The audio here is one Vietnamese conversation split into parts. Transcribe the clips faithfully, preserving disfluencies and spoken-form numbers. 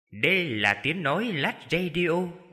Đây là tiếng nói Lát Radio.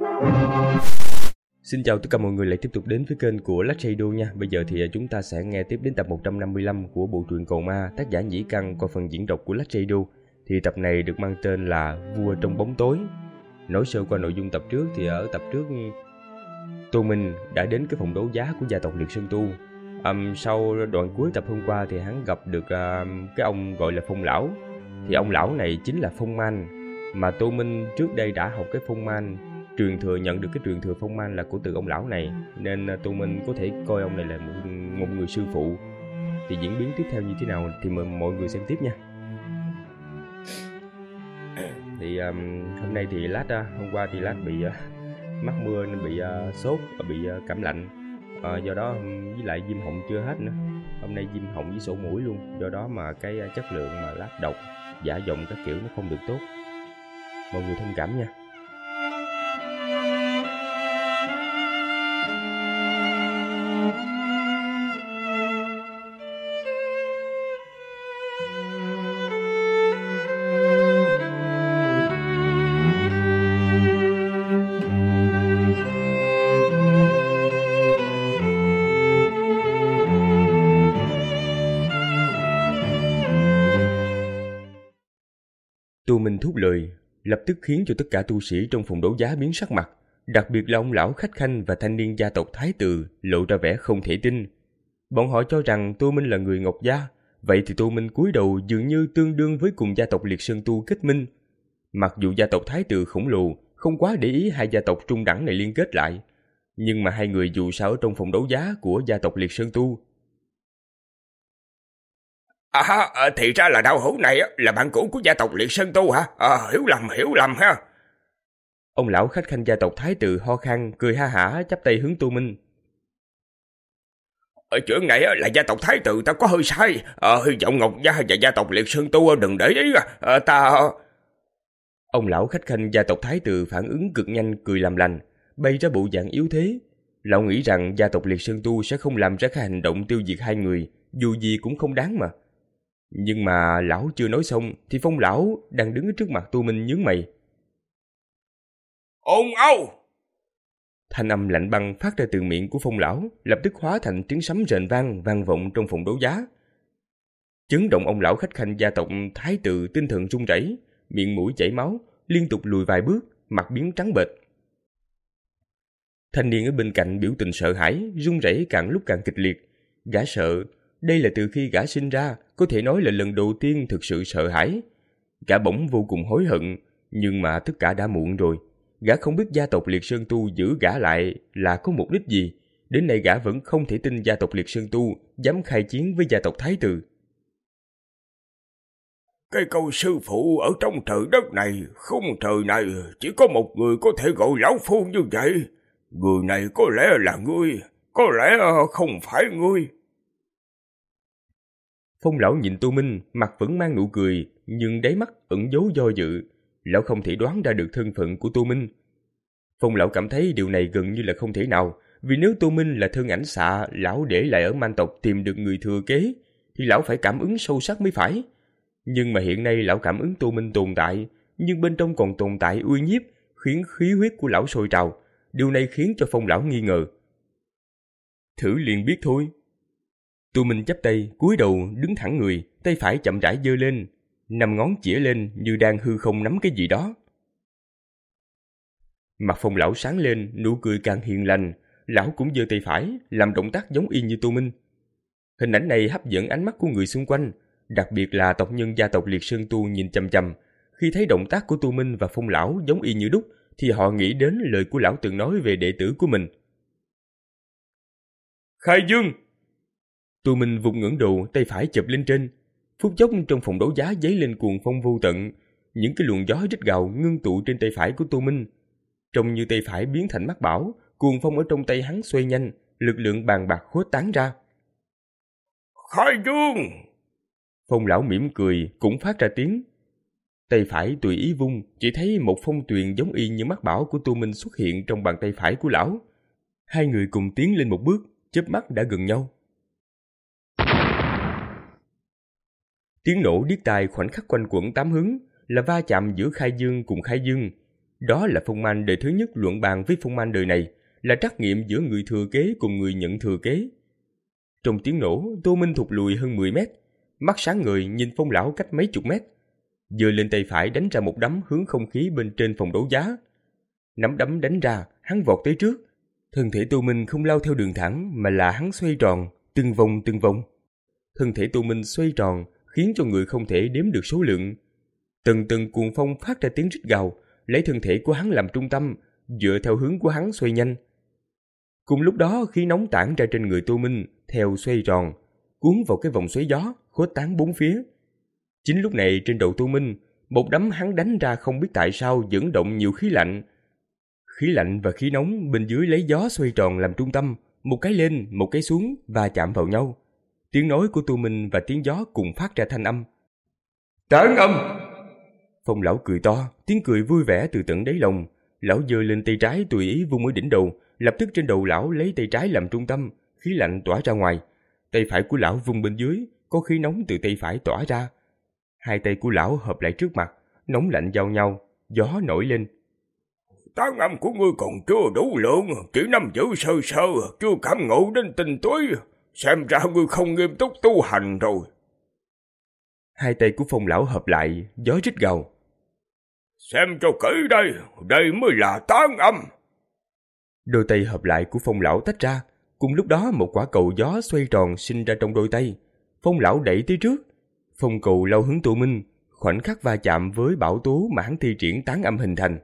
Xin chào tất cả mọi người lại tiếp tục đến với kênh của Lát Radio nha. Bây giờ thì chúng ta sẽ nghe tiếp đến tập một trăm năm mươi lăm của bộ truyện Cầu Ma, tác giả Nhĩ Căn qua phần diễn đọc của Lát Radio. Thì tập này được mang tên là Vua trong bóng tối. Nói sơ qua nội dung tập trước thì ở tập trước Tô Minh đã đến cái phòng đấu giá của gia tộc Liệt Sơn Tu. Um, sau đoạn cuối tập hôm qua thì hắn gặp được uh, cái ông gọi là Phong Lão. Thì ông lão này chính là Phong Man, mà Tô Minh trước đây đã học cái Phong Man, truyền thừa nhận được cái truyền thừa Phong Man là của từ ông lão này, nên Tô Minh có thể coi ông này là một, một người sư phụ. Thì diễn biến tiếp theo như thế nào thì mời mọi người xem tiếp nha. Thì um, hôm nay thì Lát uh, hôm qua thì Lát bị uh, mắc mưa nên bị uh, sốt và bị uh, cảm lạnh, uh, do đó với lại viêm họng chưa hết nữa. Hôm nay viêm họng với sổ mũi luôn, do đó mà cái uh, chất lượng mà Lát đọc giả giọng các kiểu nó không được tốt, mọi người thông cảm nha. Tô Minh thốt lời, lập tức khiến cho tất cả tu sĩ trong phòng đấu giá biến sắc mặt, đặc biệt là ông lão khách khanh và thanh niên gia tộc Thái Từ lộ ra vẻ không thể tin. Bọn họ cho rằng Tô Minh là người Ngọc gia, vậy thì Tô Minh cúi đầu dường như tương đương với cùng gia tộc Liệt Sơn Tu kết minh. Mặc dù gia tộc Thái Từ khổng lồ không quá để ý hai gia tộc trung đẳng này liên kết lại, nhưng mà hai người dù sao ở trong phòng đấu giá của gia tộc Liệt Sơn Tu. À, thì ra là đạo hữu này là bạn cũ của gia tộc Liệt Sơn Tu hả? À, hiểu lầm, hiểu lầm ha. Ông lão khách khanh gia tộc Thái Từ ho khan, cười ha hả chắp tay hướng Tô Minh. Ở chuyện này là gia tộc Thái Từ ta có hơi sai. À, hy vọng Ngọc gia và gia tộc Liệt Sơn Tu đừng để ý. À, ta... Ông lão khách khanh gia tộc Thái Từ phản ứng cực nhanh, cười làm lành, bay ra bộ dạng yếu thế. Lão nghĩ rằng gia tộc Liệt Sơn Tu sẽ không làm ra cái hành động tiêu diệt hai người, dù gì cũng không đáng mà. Nhưng mà lão chưa nói xong thì Phong lão đang đứng ở trước mặt Tô Minh nhướng mày. Ồn ào! Thanh âm lạnh băng phát ra từ miệng của Phong lão, lập tức hóa thành tiếng sấm rền vang vang vọng trong phòng đấu giá. Chấn động ông lão khách khanh gia tộc Thái Từ tinh thần run rẩy, miệng mũi chảy máu, liên tục lùi vài bước, mặt biến trắng bệch. Thanh niên ở bên cạnh biểu tình sợ hãi, run rẩy càng lúc càng kịch liệt. Gã sợ, đây là từ khi gã sinh ra, có thể nói là lần đầu tiên thực sự sợ hãi. Gã bỗng vô cùng hối hận, nhưng mà tất cả đã muộn rồi. Gã không biết gia tộc Liệt Sơn Tu giữ gã lại là có mục đích gì. Đến nay gã vẫn không thể tin gia tộc Liệt Sơn Tu dám khai chiến với gia tộc Thái Từ. Cái câu sư phụ ở trong trời đất này, không trời này, chỉ có một người có thể gọi lão phu như vậy. Người này có lẽ là ngươi, có lẽ không phải ngươi. Phong lão nhìn Tô Minh, mặt vẫn mang nụ cười, nhưng đáy mắt ẩn dấu do dự. Lão không thể đoán ra được thân phận của Tô Minh. Phong lão cảm thấy điều này gần như là không thể nào, vì nếu Tô Minh là thân ảnh xạ lão để lại ở Man tộc tìm được người thừa kế, thì lão phải cảm ứng sâu sắc mới phải. Nhưng mà hiện nay lão cảm ứng Tô Minh tồn tại, nhưng bên trong còn tồn tại uy nhiếp, khiến khí huyết của lão sôi trào. Điều này khiến cho Phong lão nghi ngờ. Thử liền biết thôi. Tô Minh chắp tay, cúi đầu đứng thẳng người, tay phải chậm rãi giơ lên, năm ngón chĩa lên như đang hư không nắm cái gì đó. Mặt Phong lão sáng lên, nụ cười càng hiền lành, lão cũng giơ tay phải, làm động tác giống y như Tô Minh. Hình ảnh này hấp dẫn ánh mắt của người xung quanh, đặc biệt là tộc nhân gia tộc Liệt Sơn Tu nhìn chằm chằm. Khi thấy động tác của Tô Minh và Phong lão giống y như đúc, thì họ nghĩ đến lời của lão từng nói về đệ tử của mình. Khai Dương! Tô Minh vụt ngẩng đầu, tay phải chụp lên trên. Phút chốc trong phòng đấu giá dấy lên cuồng phong vô tận, những cái luồng gió rít gào ngưng tụ trên tay phải của Tô Minh. Trông như tay phải biến thành mắt bảo, cuồng phong ở trong tay hắn xoay nhanh, lực lượng bàn bạc khuếch tán ra. Khai Dương! Phong lão mỉm cười, cũng phát ra tiếng. Tay phải tùy ý vung, chỉ thấy một phong tuyền giống y như mắt bảo của Tô Minh xuất hiện trong bàn tay phải của lão. Hai người cùng tiến lên một bước, chớp mắt đã gần nhau. Tiếng nổ điếc tai khoảnh khắc quanh quẩn tám hướng, là va chạm giữa khai dương cùng khai dương. Đó là phong man đời thứ nhất luận bàn với phong man đời này, là trắc nghiệm giữa người thừa kế cùng người nhận thừa kế. Trong tiếng nổ, Tô Minh thụt lùi hơn mười mét, mắt sáng ngời nhìn Phong lão cách mấy chục mét, giơ lên tay phải đánh ra một đấm hướng không khí bên trên phòng đấu giá. Nắm đấm đánh ra, hắn vọt tới trước. Thân thể Tô Minh không lao theo đường thẳng mà là hắn xoay tròn, từng vòng từng vòng. Thân thể Tô Minh xoay tròn khiến cho người không thể đếm được số lượng. Từng từng cuồng phong phát ra tiếng rít gào, lấy thân thể của hắn làm trung tâm, dựa theo hướng của hắn xoay nhanh. Cùng lúc đó, khí nóng tản ra trên người Tô Minh theo xoay tròn, cuốn vào cái vòng xoáy gió, khuếch tán bốn phía. Chính lúc này trên đầu Tô Minh, một đấm hắn đánh ra không biết tại sao dẫn động nhiều khí lạnh. Khí lạnh và khí nóng bên dưới lấy gió xoay tròn làm trung tâm, một cái lên, một cái xuống và chạm vào nhau. Tiếng nói của Tô Minh và tiếng gió cùng phát ra thanh âm. Tán âm! Phong lão cười to, tiếng cười vui vẻ từ tận đáy lòng. Lão giơ lên tay trái tùy ý vung ở đỉnh đầu, lập tức trên đầu lão lấy tay trái làm trung tâm, khí lạnh tỏa ra ngoài. Tay phải của lão vung bên dưới, có khí nóng từ tay phải tỏa ra. Hai tay của lão hợp lại trước mặt, nóng lạnh giao nhau, gió nổi lên. Tán âm của ngươi còn chưa đủ lượng, chỉ nắm giữ sơ sơ, chưa cảm ngộ đến tinh túy. Xem ra ngươi không nghiêm túc tu hành rồi. Hai tay của Phong lão hợp lại, gió rít gào. Xem cho kỹ đây, đây mới là tán âm. Đôi tay hợp lại của Phong lão tách ra, cùng lúc đó một quả cầu gió xoay tròn sinh ra trong đôi tay. Phong lão đẩy tới trước, phong cầu lao hướng Tô Minh, khoảnh khắc va chạm với bão tố mà hắn thi triển tán âm hình thành.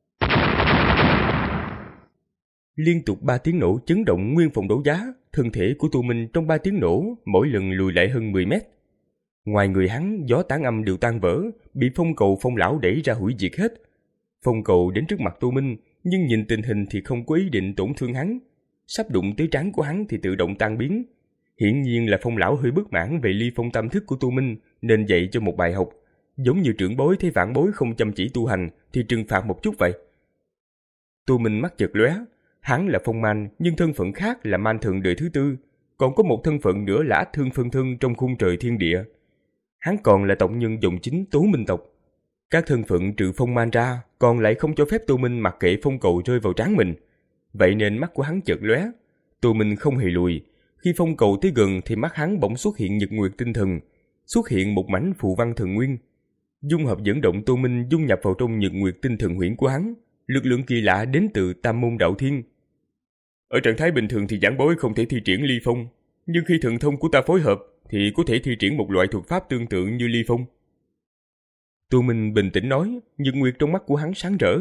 Liên tục ba tiếng nổ chấn động nguyên phòng đấu giá, thân thể của Tô Minh trong ba tiếng nổ mỗi lần lùi lại hơn mười mét. Ngoài người hắn, gió tán âm đều tan vỡ, bị phong cầu Phong lão đẩy ra hủy diệt hết. Phong cầu đến trước mặt Tô Minh, nhưng nhìn tình hình thì không có ý định tổn thương hắn. Sắp đụng tới trán của hắn thì tự động tan biến. Hiển nhiên là Phong lão hơi bất mãn về ly phong tam thức của Tô Minh, nên dạy cho một bài học. Giống như trưởng bối thấy vãn bối không chăm chỉ tu hành thì trừng phạt một chút vậy. Tô Minh mắt chợt lóe, hắn là phong man nhưng thân phận khác là man thượng đời thứ tư, còn có một thân phận nữa là ách thương phân thân trong khung trời thiên địa. Hắn còn là tộc nhân dòng chính Tố Minh tộc. Các thân phận trừ phong man ra còn lại không cho phép Tô Minh mặc kệ phong cầu rơi vào trán mình. Vậy nên mắt của hắn chợt lóe. Tô Minh không hề lùi. Khi phong cầu tới gần thì mắt hắn bỗng xuất hiện nhật nguyệt tinh thần, xuất hiện một mảnh phù văn thần nguyên. Dung hợp dẫn động Tô Minh dung nhập vào trong nhật nguyệt tinh thần huyễn của hắn. Lực lượng kỳ lạ đến từ Tam Môn Đạo Thiên. Ở trạng thái bình thường thì giảng bối không thể thi triển ly phong, nhưng khi thần thông của ta phối hợp thì có thể thi triển một loại thuật pháp tương tự như ly phong. Tô Minh bình tĩnh nói, nhật nguyệt trong mắt của hắn sáng rỡ.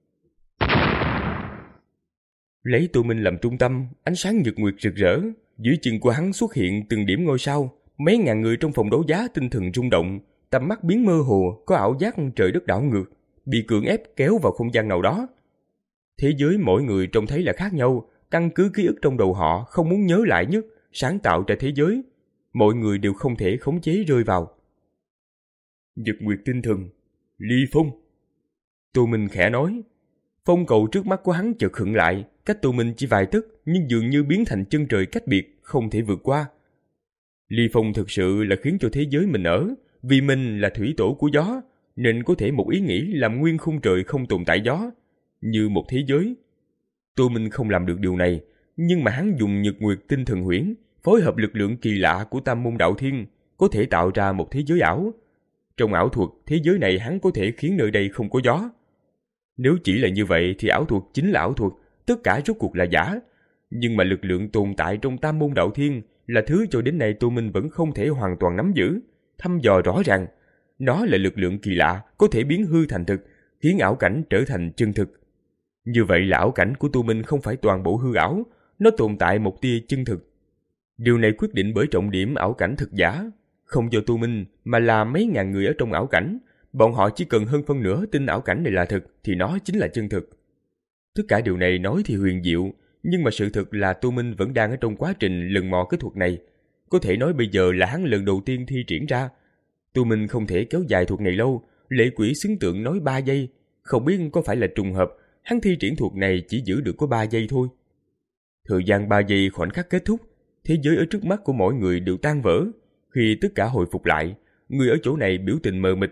Lấy Tô Minh làm trung tâm, ánh sáng nhật nguyệt rực rỡ, dưới chân của hắn xuất hiện từng điểm ngôi sao, mấy ngàn người trong phòng đấu giá tinh thần rung động, tầm mắt biến mơ hồ, có ảo giác trời đất đảo ngược, bị cưỡng ép kéo vào không gian nào đó. Thế giới mỗi người trông thấy là khác nhau, căn cứ ký ức trong đầu họ không muốn nhớ lại nhất, sáng tạo ra thế giới. Mọi người đều không thể khống chế rơi vào. Nhật nguyệt tinh thần, ly phong. Tô Minh khẽ nói. Phong cầu trước mắt của hắn chợt khựng lại, cách Tô Minh chỉ vài tấc, nhưng dường như biến thành chân trời cách biệt, không thể vượt qua. Ly phong thực sự là khiến cho thế giới mình ở, vì mình là thủy tổ của gió, nên có thể một ý nghĩ làm nguyên khung trời không tồn tại gió, như một thế giới. Tô Minh không làm được điều này, nhưng mà hắn dùng nhật nguyệt tinh thần huyễn, phối hợp lực lượng kỳ lạ của Tam Môn Đạo Thiên, có thể tạo ra một thế giới ảo. Trong ảo thuật, thế giới này hắn có thể khiến nơi đây không có gió. Nếu chỉ là như vậy thì ảo thuật chính là ảo thuật, tất cả rốt cuộc là giả. Nhưng mà lực lượng tồn tại trong Tam Môn Đạo Thiên là thứ cho đến nay Tô Minh vẫn không thể hoàn toàn nắm giữ, thăm dò rõ ràng. Nó là lực lượng kỳ lạ, có thể biến hư thành thực, khiến ảo cảnh trở thành chân thực. Như vậy là ảo cảnh của Tô Minh không phải toàn bộ hư ảo, nó tồn tại một tia chân thực. Điều này quyết định bởi trọng điểm ảo cảnh thực giả, không do Tô Minh mà là mấy ngàn người ở trong ảo cảnh. Bọn họ chỉ cần hơn phân nửa tin ảo cảnh này là thực thì nó chính là chân thực. Tất cả điều này nói thì huyền diệu, nhưng mà sự thực là Tô Minh vẫn đang ở trong quá trình lần mò cái thuật này. Có thể nói bây giờ là hắn lần đầu tiên thi triển ra. Tô Minh không thể kéo dài thuật này lâu, lệ quỷ xứng tượng nói ba giây. Không biết có phải là trùng hợp, hắn thi triển thuật này chỉ giữ được có ba giây thôi. Thời gian ba giây khoảnh khắc kết thúc, thế giới ở trước mắt của mỗi người đều tan vỡ. Khi tất cả hồi phục lại, người ở chỗ này biểu tình mờ mịt,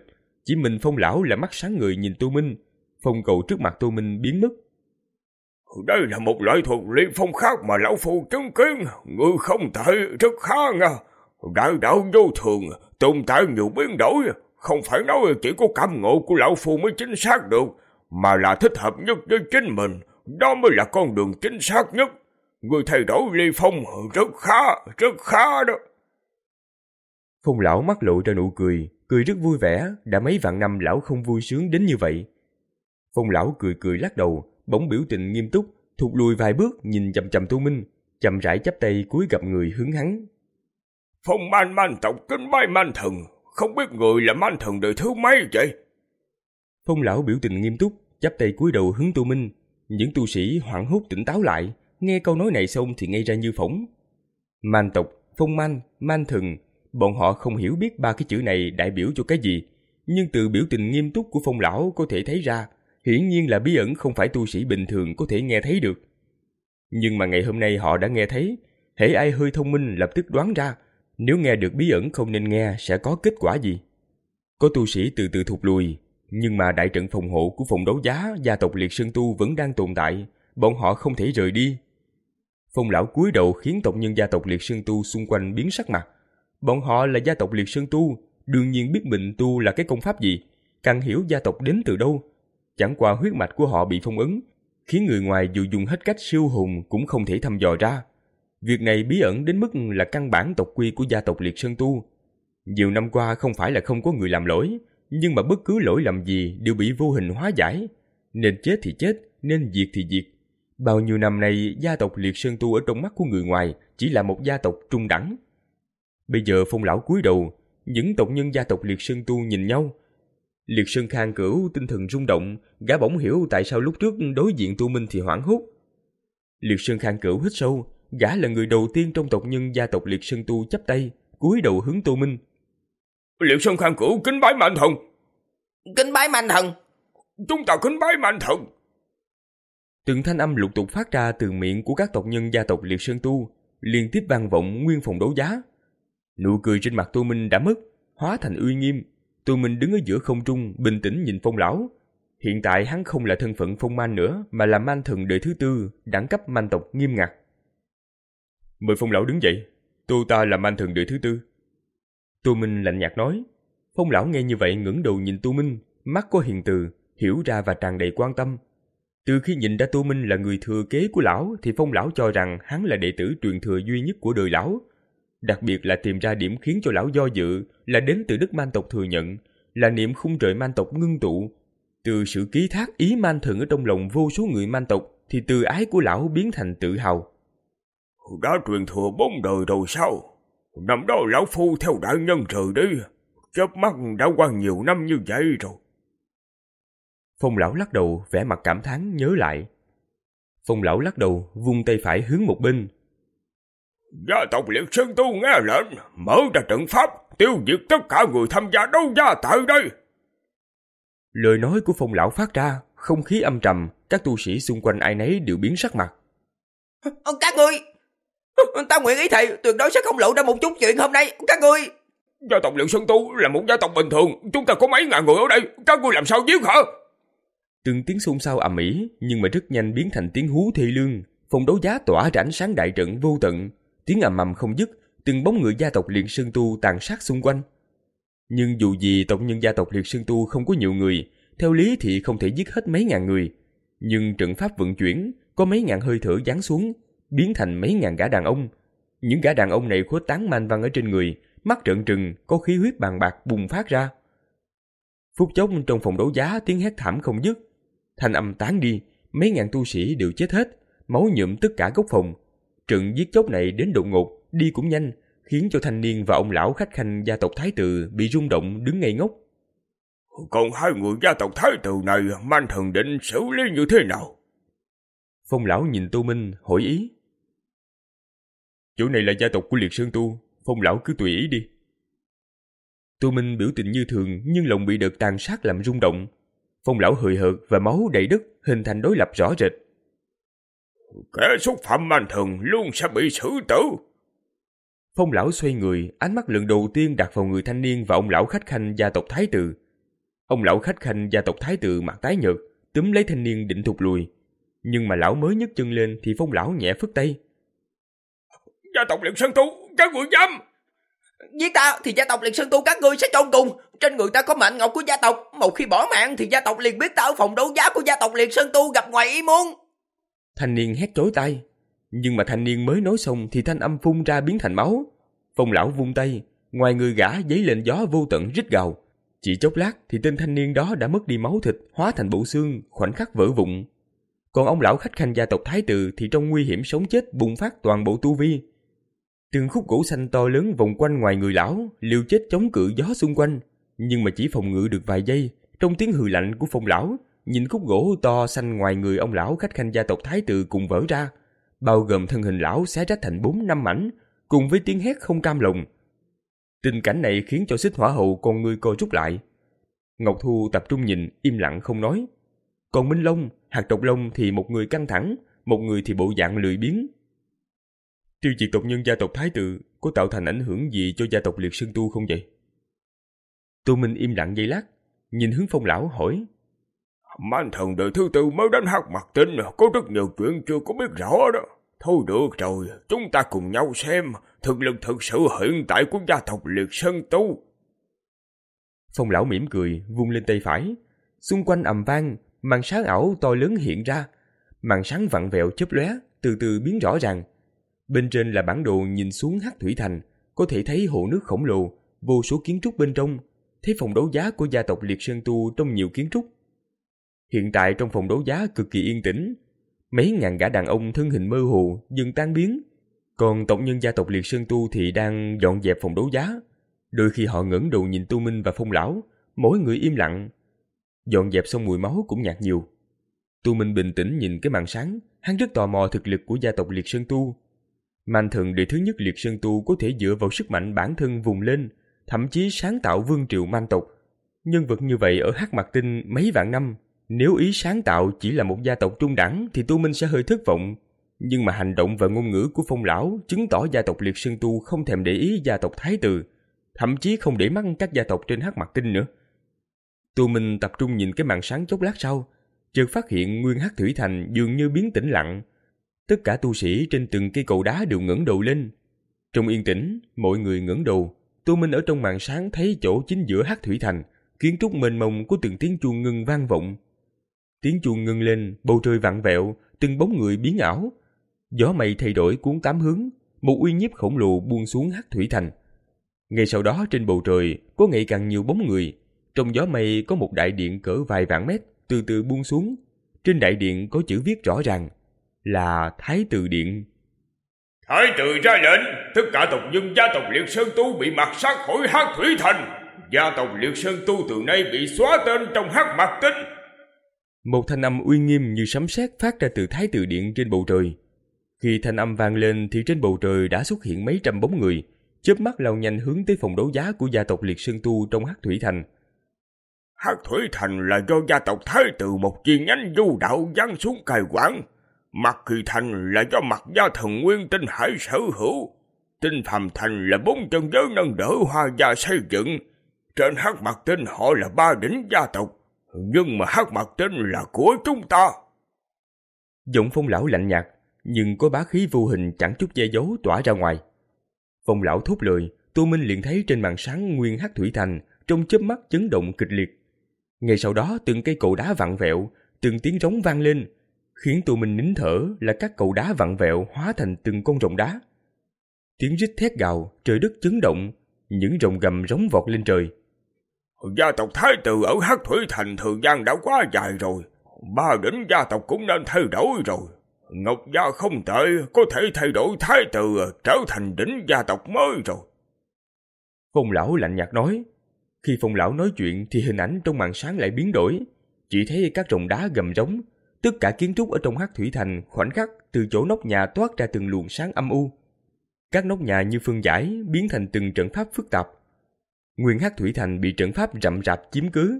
Chỉ mình Phong lão là mắt sáng người nhìn Tô Minh. Phong cầu trước mặt Tô Minh biến mất. Đây là một loại thuật ly phong khác mà lão phu chứng kiến. Ngươi không thể, rất khá nha. Đại đạo vô thường, tồn tại nhiều biến đổi. Không phải nói chỉ có cảm ngộ của lão phu mới chính xác được, mà là thích hợp nhất với chính mình. Đó mới là con đường chính xác nhất. Ngươi thay đổi ly phong rất khá, rất khá đó. Phong lão mắt lộ ra nụ cười, cười rất vui vẻ. Đã mấy vạn năm lão không vui sướng đến như vậy. Phong lão cười cười lắc đầu, bỗng biểu tình nghiêm túc, thụt lùi vài bước nhìn chằm chằm Tô Minh, chậm rãi chắp tay cúi gặp người hướng hắn. Phong man man tộc kính bái man thần, không biết người là man thần đời thứ mấy vậy? Phong lão biểu tình nghiêm túc, chắp tay cúi đầu hướng Tô Minh. Những tu sĩ hoảng hốt tỉnh táo lại, nghe câu nói này xong thì ngây ra như phỗng. Man tộc, phong man, man thần, bọn họ không hiểu biết ba cái chữ này đại biểu cho cái gì, nhưng từ biểu tình nghiêm túc của Phong lão có thể thấy ra, hiển nhiên là bí ẩn không phải tu sĩ bình thường có thể nghe thấy được. Nhưng mà ngày hôm nay họ đã nghe thấy, hễ ai hơi thông minh lập tức đoán ra, nếu nghe được bí ẩn không nên nghe sẽ có kết quả gì. Có tu sĩ từ từ thụt lùi, nhưng mà đại trận phòng hộ của phòng đấu giá gia tộc Liệt Sơn Tu vẫn đang tồn tại, bọn họ không thể rời đi. Phong lão cúi đầu khiến tộc nhân gia tộc Liệt Sơn Tu xung quanh biến sắc mặt. Bọn họ là gia tộc Liệt Sơn Tu, đương nhiên biết mình tu là cái công pháp gì, càng hiểu gia tộc đến từ đâu. Chẳng qua huyết mạch của họ bị phong ấn, khiến người ngoài dù dùng hết cách siêu hồn cũng không thể thăm dò ra. Việc này bí ẩn đến mức là căn bản tộc quy của gia tộc Liệt Sơn Tu. Nhiều năm qua không phải là không có người làm lỗi, nhưng mà bất cứ lỗi lầm gì đều bị vô hình hóa giải. Nên chết thì chết, nên diệt thì diệt. Bao nhiêu năm nay gia tộc Liệt Sơn Tu ở trong mắt của người ngoài chỉ là một gia tộc trung đẳng. Bây giờ Phong lão cúi đầu, những tộc nhân gia tộc Liệt Sơn Tu nhìn nhau. Liệt Sơn Khang Cửu tinh thần rung động, gã bỗng hiểu tại sao lúc trước đối diện Tô Minh thì hoảng hốt. Liệt Sơn Khang Cửu hít sâu, gã là người đầu tiên trong tộc nhân gia tộc Liệt Sơn Tu chắp tay, cúi đầu hướng Tô Minh. Liệt Sơn Khang Cửu kính bái man thần. Kính bái man thần. Chúng ta kính bái man thần. Từng thanh âm lục tục phát ra từ miệng của các tộc nhân gia tộc Liệt Sơn Tu, liên tiếp vang vọng nguyên phòng đấu giá. Nụ cười trên mặt Tô Minh đã mất, hóa thành uy nghiêm. Tô Minh đứng ở giữa không trung, bình tĩnh nhìn Phong lão. Hiện tại hắn không là thân phận Phong Man nữa, mà là man thần đời thứ tư, đẳng cấp man tộc nghiêm ngặt. Mời Phong lão đứng dậy, tôi ta là man thần đời thứ tư. Tô Minh lạnh nhạt nói. Phong lão nghe như vậy ngẩng đầu nhìn Tô Minh, mắt có hiền từ, hiểu ra và tràn đầy quan tâm. Từ khi nhìn ra Tô Minh là người thừa kế của lão, thì Phong lão cho rằng hắn là đệ tử truyền thừa duy nhất của đời lão. Đặc biệt là tìm ra điểm khiến cho lão do dự là đến từ đất man tộc thừa nhận, là niệm khung trời man tộc ngưng tụ. Từ sự ký thác ý man thần ở trong lòng vô số người man tộc, thì từ ái của lão biến thành tự hào. Đã truyền thừa bốn đời rồi sao? Năm đó lão phu theo đại nhân rời đi, chớp mắt đã qua nhiều năm như vậy rồi. Phong lão lắc đầu, vẻ mặt cảm thán nhớ lại. Phong lão lắc đầu, vung tay phải hướng một bên. Gia tộc Liệt Sơn Tu nghe lệnh, mở ra trận pháp, tiêu diệt tất cả người tham gia đấu giá tại đây. Lời nói của Phong lão phát ra, không khí âm trầm, các tu sĩ xung quanh ai nấy đều biến sắc mặt. Các ngươi, ta nguyện ý thề tuyệt đối sẽ không lộ ra một chút chuyện hôm nay. Các ngươi, gia tộc Liệt Sơn Tu là một gia tộc bình thường, chúng ta có mấy ngàn người ở đây, các ngươi làm sao giết hả? Từng tiếng xôn xao ầm ĩ, nhưng mà rất nhanh biến thành tiếng hú thê lương. Phòng đấu giá tỏa ra ánh sáng đại trận vô tận, tiếng ầm ầm không dứt, từng bóng người gia tộc Liệt Sơn Tu tàn sát xung quanh. Nhưng dù gì tộc nhân gia tộc Liệt Sơn Tu không có nhiều người, theo lý thì không thể giết hết mấy ngàn người. Nhưng trận pháp vận chuyển, có mấy ngàn hơi thở giáng xuống, biến thành mấy ngàn gã đàn ông. Những gã đàn ông này khuếch tán man văn ở trên người, mắt trợn trừng, có khí huyết bàn bạc bùng phát ra. Phút chốc trong phòng đấu giá tiếng hét thảm không dứt, thanh âm tán đi, mấy ngàn tu sĩ đều chết hết, máu nhuộm tất cả góc phòng. Trận giết chóc này đến đột ngột, đi cũng nhanh, khiến cho thanh niên và ông lão khách khanh gia tộc Thái Tử bị rung động đứng ngây ngốc. Còn hai người gia tộc Thái Tử này man thần định xử lý như thế nào? Phong lão nhìn Tô Minh hỏi ý. Chỗ này là gia tộc của Liệt Sơn Tu, Phong lão cứ tùy ý đi. Tô Minh biểu tình như thường, nhưng lòng bị đợt tàn sát làm rung động. Phong lão hời hợt và máu đầy đất hình thành đối lập rõ rệt. Kẻ xúc phạm man thần luôn sẽ bị xử tử. Phong lão xoay người, ánh mắt lần đầu tiên đặt vào người thanh niên và ông lão khách khanh gia tộc Thái Tử. Ông lão khách khanh gia tộc Thái Tự mặt tái nhợt, túm lấy thanh niên định thụt lùi. Nhưng mà lão mới nhấc chân lên thì Phong lão nhẹ phất tay. Gia tộc Liệt Sơn Tu, các người dám! Giết ta thì gia tộc Liệt Sơn Tu các ngươi sẽ chôn cùng. Trên người ta có mệnh ngọc của gia tộc. Một khi bỏ mạng thì gia tộc liền biết ta ở phòng đấu giá của gia tộc Liệt Sơn Tu gặp ngoài ý muốn. Thanh niên hét chói tai. Nhưng mà thanh niên mới nói xong thì thanh âm phun ra biến thành máu. Phong lão vung tay, ngoài người gã giấy lên gió vô tận rít gào. Chỉ chốc lát thì tên thanh niên đó đã mất đi máu thịt, hóa thành bộ xương, khoảnh khắc vỡ vụn. Còn ông lão khách khanh gia tộc Thái Tự thì trong nguy hiểm sống chết bùng phát toàn bộ tu vi. Từng khúc gỗ xanh to lớn vòng quanh ngoài người lão, liều chết chống cự gió xung quanh, nhưng mà chỉ phòng ngự được vài giây. Trong tiếng hừ lạnh của Phong lão, nhìn khúc gỗ to xanh ngoài người ông lão khách khanh gia tộc Thái Tự cùng vỡ ra, bao gồm thân hình lão xé rách thành bốn năm mảnh, cùng với tiếng hét không cam lòng. Tình cảnh này khiến cho Xích Hỏa Hậu con ngươi co rút lại. Ngọc Thu tập trung nhìn, im lặng không nói. Còn Minh Long, Hạt Độc Long thì một người căng thẳng, một người thì bộ dạng lười biếng. Tiêu diệt tộc nhân gia tộc Thái Tự có tạo thành ảnh hưởng gì cho gia tộc Liệt Sơn Tu không vậy? Tô Minh im lặng giây lát, nhìn hướng Phong lão hỏi. Man thần đời thứ tư mới đến Hắc Mặt Tinh, có rất nhiều chuyện chưa có biết rõ đó. Thôi được rồi, chúng ta cùng nhau xem thực lực thực sự hiện tại của gia tộc Liệt Sơn Tu. Phong lão mỉm cười, vung lên tay phải. Xung quanh ầm vang, màn sáng ảo to lớn hiện ra. Màn sáng vặn vẹo chớp lóe, từ từ biến rõ ràng. Bên trên là bản đồ nhìn xuống Hắc Thủy Thành, có thể thấy hồ nước khổng lồ, vô số kiến trúc bên trong, thấy phòng đấu giá của gia tộc Liệt Sơn Tu trong nhiều kiến trúc. Hiện tại trong phòng đấu giá cực kỳ yên tĩnh, mấy ngàn gã đàn ông thân hình mơ hồ dần tan biến, còn tộc nhân gia tộc Liệt Sơn Tu thì đang dọn dẹp phòng đấu giá. Đôi khi họ ngẩng đầu nhìn Tu Minh và Phong lão, mỗi người im lặng. Dọn dẹp xong mùi máu cũng nhạt nhiều. Tu Minh bình tĩnh nhìn cái màn sáng, hắn rất tò mò thực lực của gia tộc Liệt Sơn Tu. Man thần đời thứ nhất Liệt Sơn Tu có thể dựa vào sức mạnh bản thân vùng lên, thậm chí sáng tạo vương triều man tộc. Nhân vật như vậy ở Hắc Mặt Tinh mấy vạn năm, nếu ý sáng tạo chỉ là một gia tộc trung đẳng thì Tu Minh sẽ hơi thất vọng. Nhưng mà hành động và ngôn ngữ của Phong lão chứng tỏ gia tộc Liệt Sơn Tu không thèm để ý gia tộc Thái Tự, thậm chí không để mắt các gia tộc trên Hắc Mặt Tinh nữa. Tu Minh tập trung nhìn cái màn sáng chốc lát sau, chợt phát hiện nguyên Hắc Thủy Thành dường như biến tĩnh lặng. Tất cả tu sĩ trên từng cây cầu đá đều ngẩng đầu lên. Trong yên tĩnh, mọi người ngẩng đầu. Tu Minh ở trong màn sáng thấy chỗ chính giữa Hắc Thủy Thành, kiến trúc mênh mông có từng tiếng chuông ngưng vang vọng. Tiếng chuông ngưng lên, bầu trời vặn vẹo, từng bóng người biến ảo. Gió mây thay đổi cuốn tám hướng, một uy nhiếp khổng lồ buông xuống Hắc Thủy Thành. Ngay sau đó trên bầu trời có ngày càng nhiều bóng người. Trong gió mây có một đại điện cỡ vài vạn mét từ từ buông xuống. Trên đại điện có chữ viết rõ ràng là Thái Tự Điện. Thái Tự ra lệnh, tất cả tộc nhân gia tộc Liệt Sơn Tu bị mạt sát khỏi Hắc Thủy Thành. Gia tộc Liệt Sơn Tu từ nay bị xóa tên trong Hắc Mặt Tinh. Một thanh âm uy nghiêm như sấm sét phát ra từ Thái Tự Điện trên bầu trời. Khi thanh âm vang lên thì trên bầu trời đã xuất hiện mấy trăm bóng người, chớp mắt lao nhanh hướng tới phòng đấu giá của gia tộc Liệt Sơn Tu trong Hắc Thủy Thành. Hắc Thủy Thành là do gia tộc Thái Tự một chi nhánh du đạo giáng xuống cai quản. Mặt Kỳ Thành là do Mặt Gia Thần Nguyên Tinh Hải sở hữu. Tinh Phàm Thành là bốn chân giới nâng đỡ Hoa Gia xây dựng. Trên Hắc Mặt Tinh họ là ba đỉnh gia tộc, nhưng mà Hắc Mặt Tinh là của chúng ta. Giọng Phong lão lạnh nhạt, nhưng có bá khí vô hình chẳng chút che giấu tỏa ra ngoài. Phong lão thốt lời, Tô Minh liền thấy trên màn sáng nguyên Hắc Thủy Thành trong chớp mắt chấn động kịch liệt. Ngay sau đó từng cây cầu đá vặn vẹo, từng tiếng rống vang lên, khiến Tô Minh nín thở là các cầu đá vặn vẹo hóa thành từng con rồng đá. Tiếng rít thét gào, trời đất chấn động, những rồng gầm rống vọt lên trời. Gia tộc Thái Tự ở Hắc Thủy Thành thời gian đã quá dài rồi, ba đỉnh gia tộc cũng nên thay đổi rồi. Ngọc Gia không tệ, có thể thay đổi Thái Tự trở thành đỉnh gia tộc mới rồi. Phong lão lạnh nhạt nói. Khi Phong lão nói chuyện thì hình ảnh trong màn sáng lại biến đổi, chỉ thấy các rồng đá gầm rống. Tất cả kiến trúc ở trong Hắc Thủy Thành khoảnh khắc từ chỗ nóc nhà toát ra từng luồng sáng âm u. Các nóc nhà như phân giải biến thành từng trận pháp phức tạp. Nguyên Hắc Thủy Thành bị trận pháp rậm rạp chiếm cứ.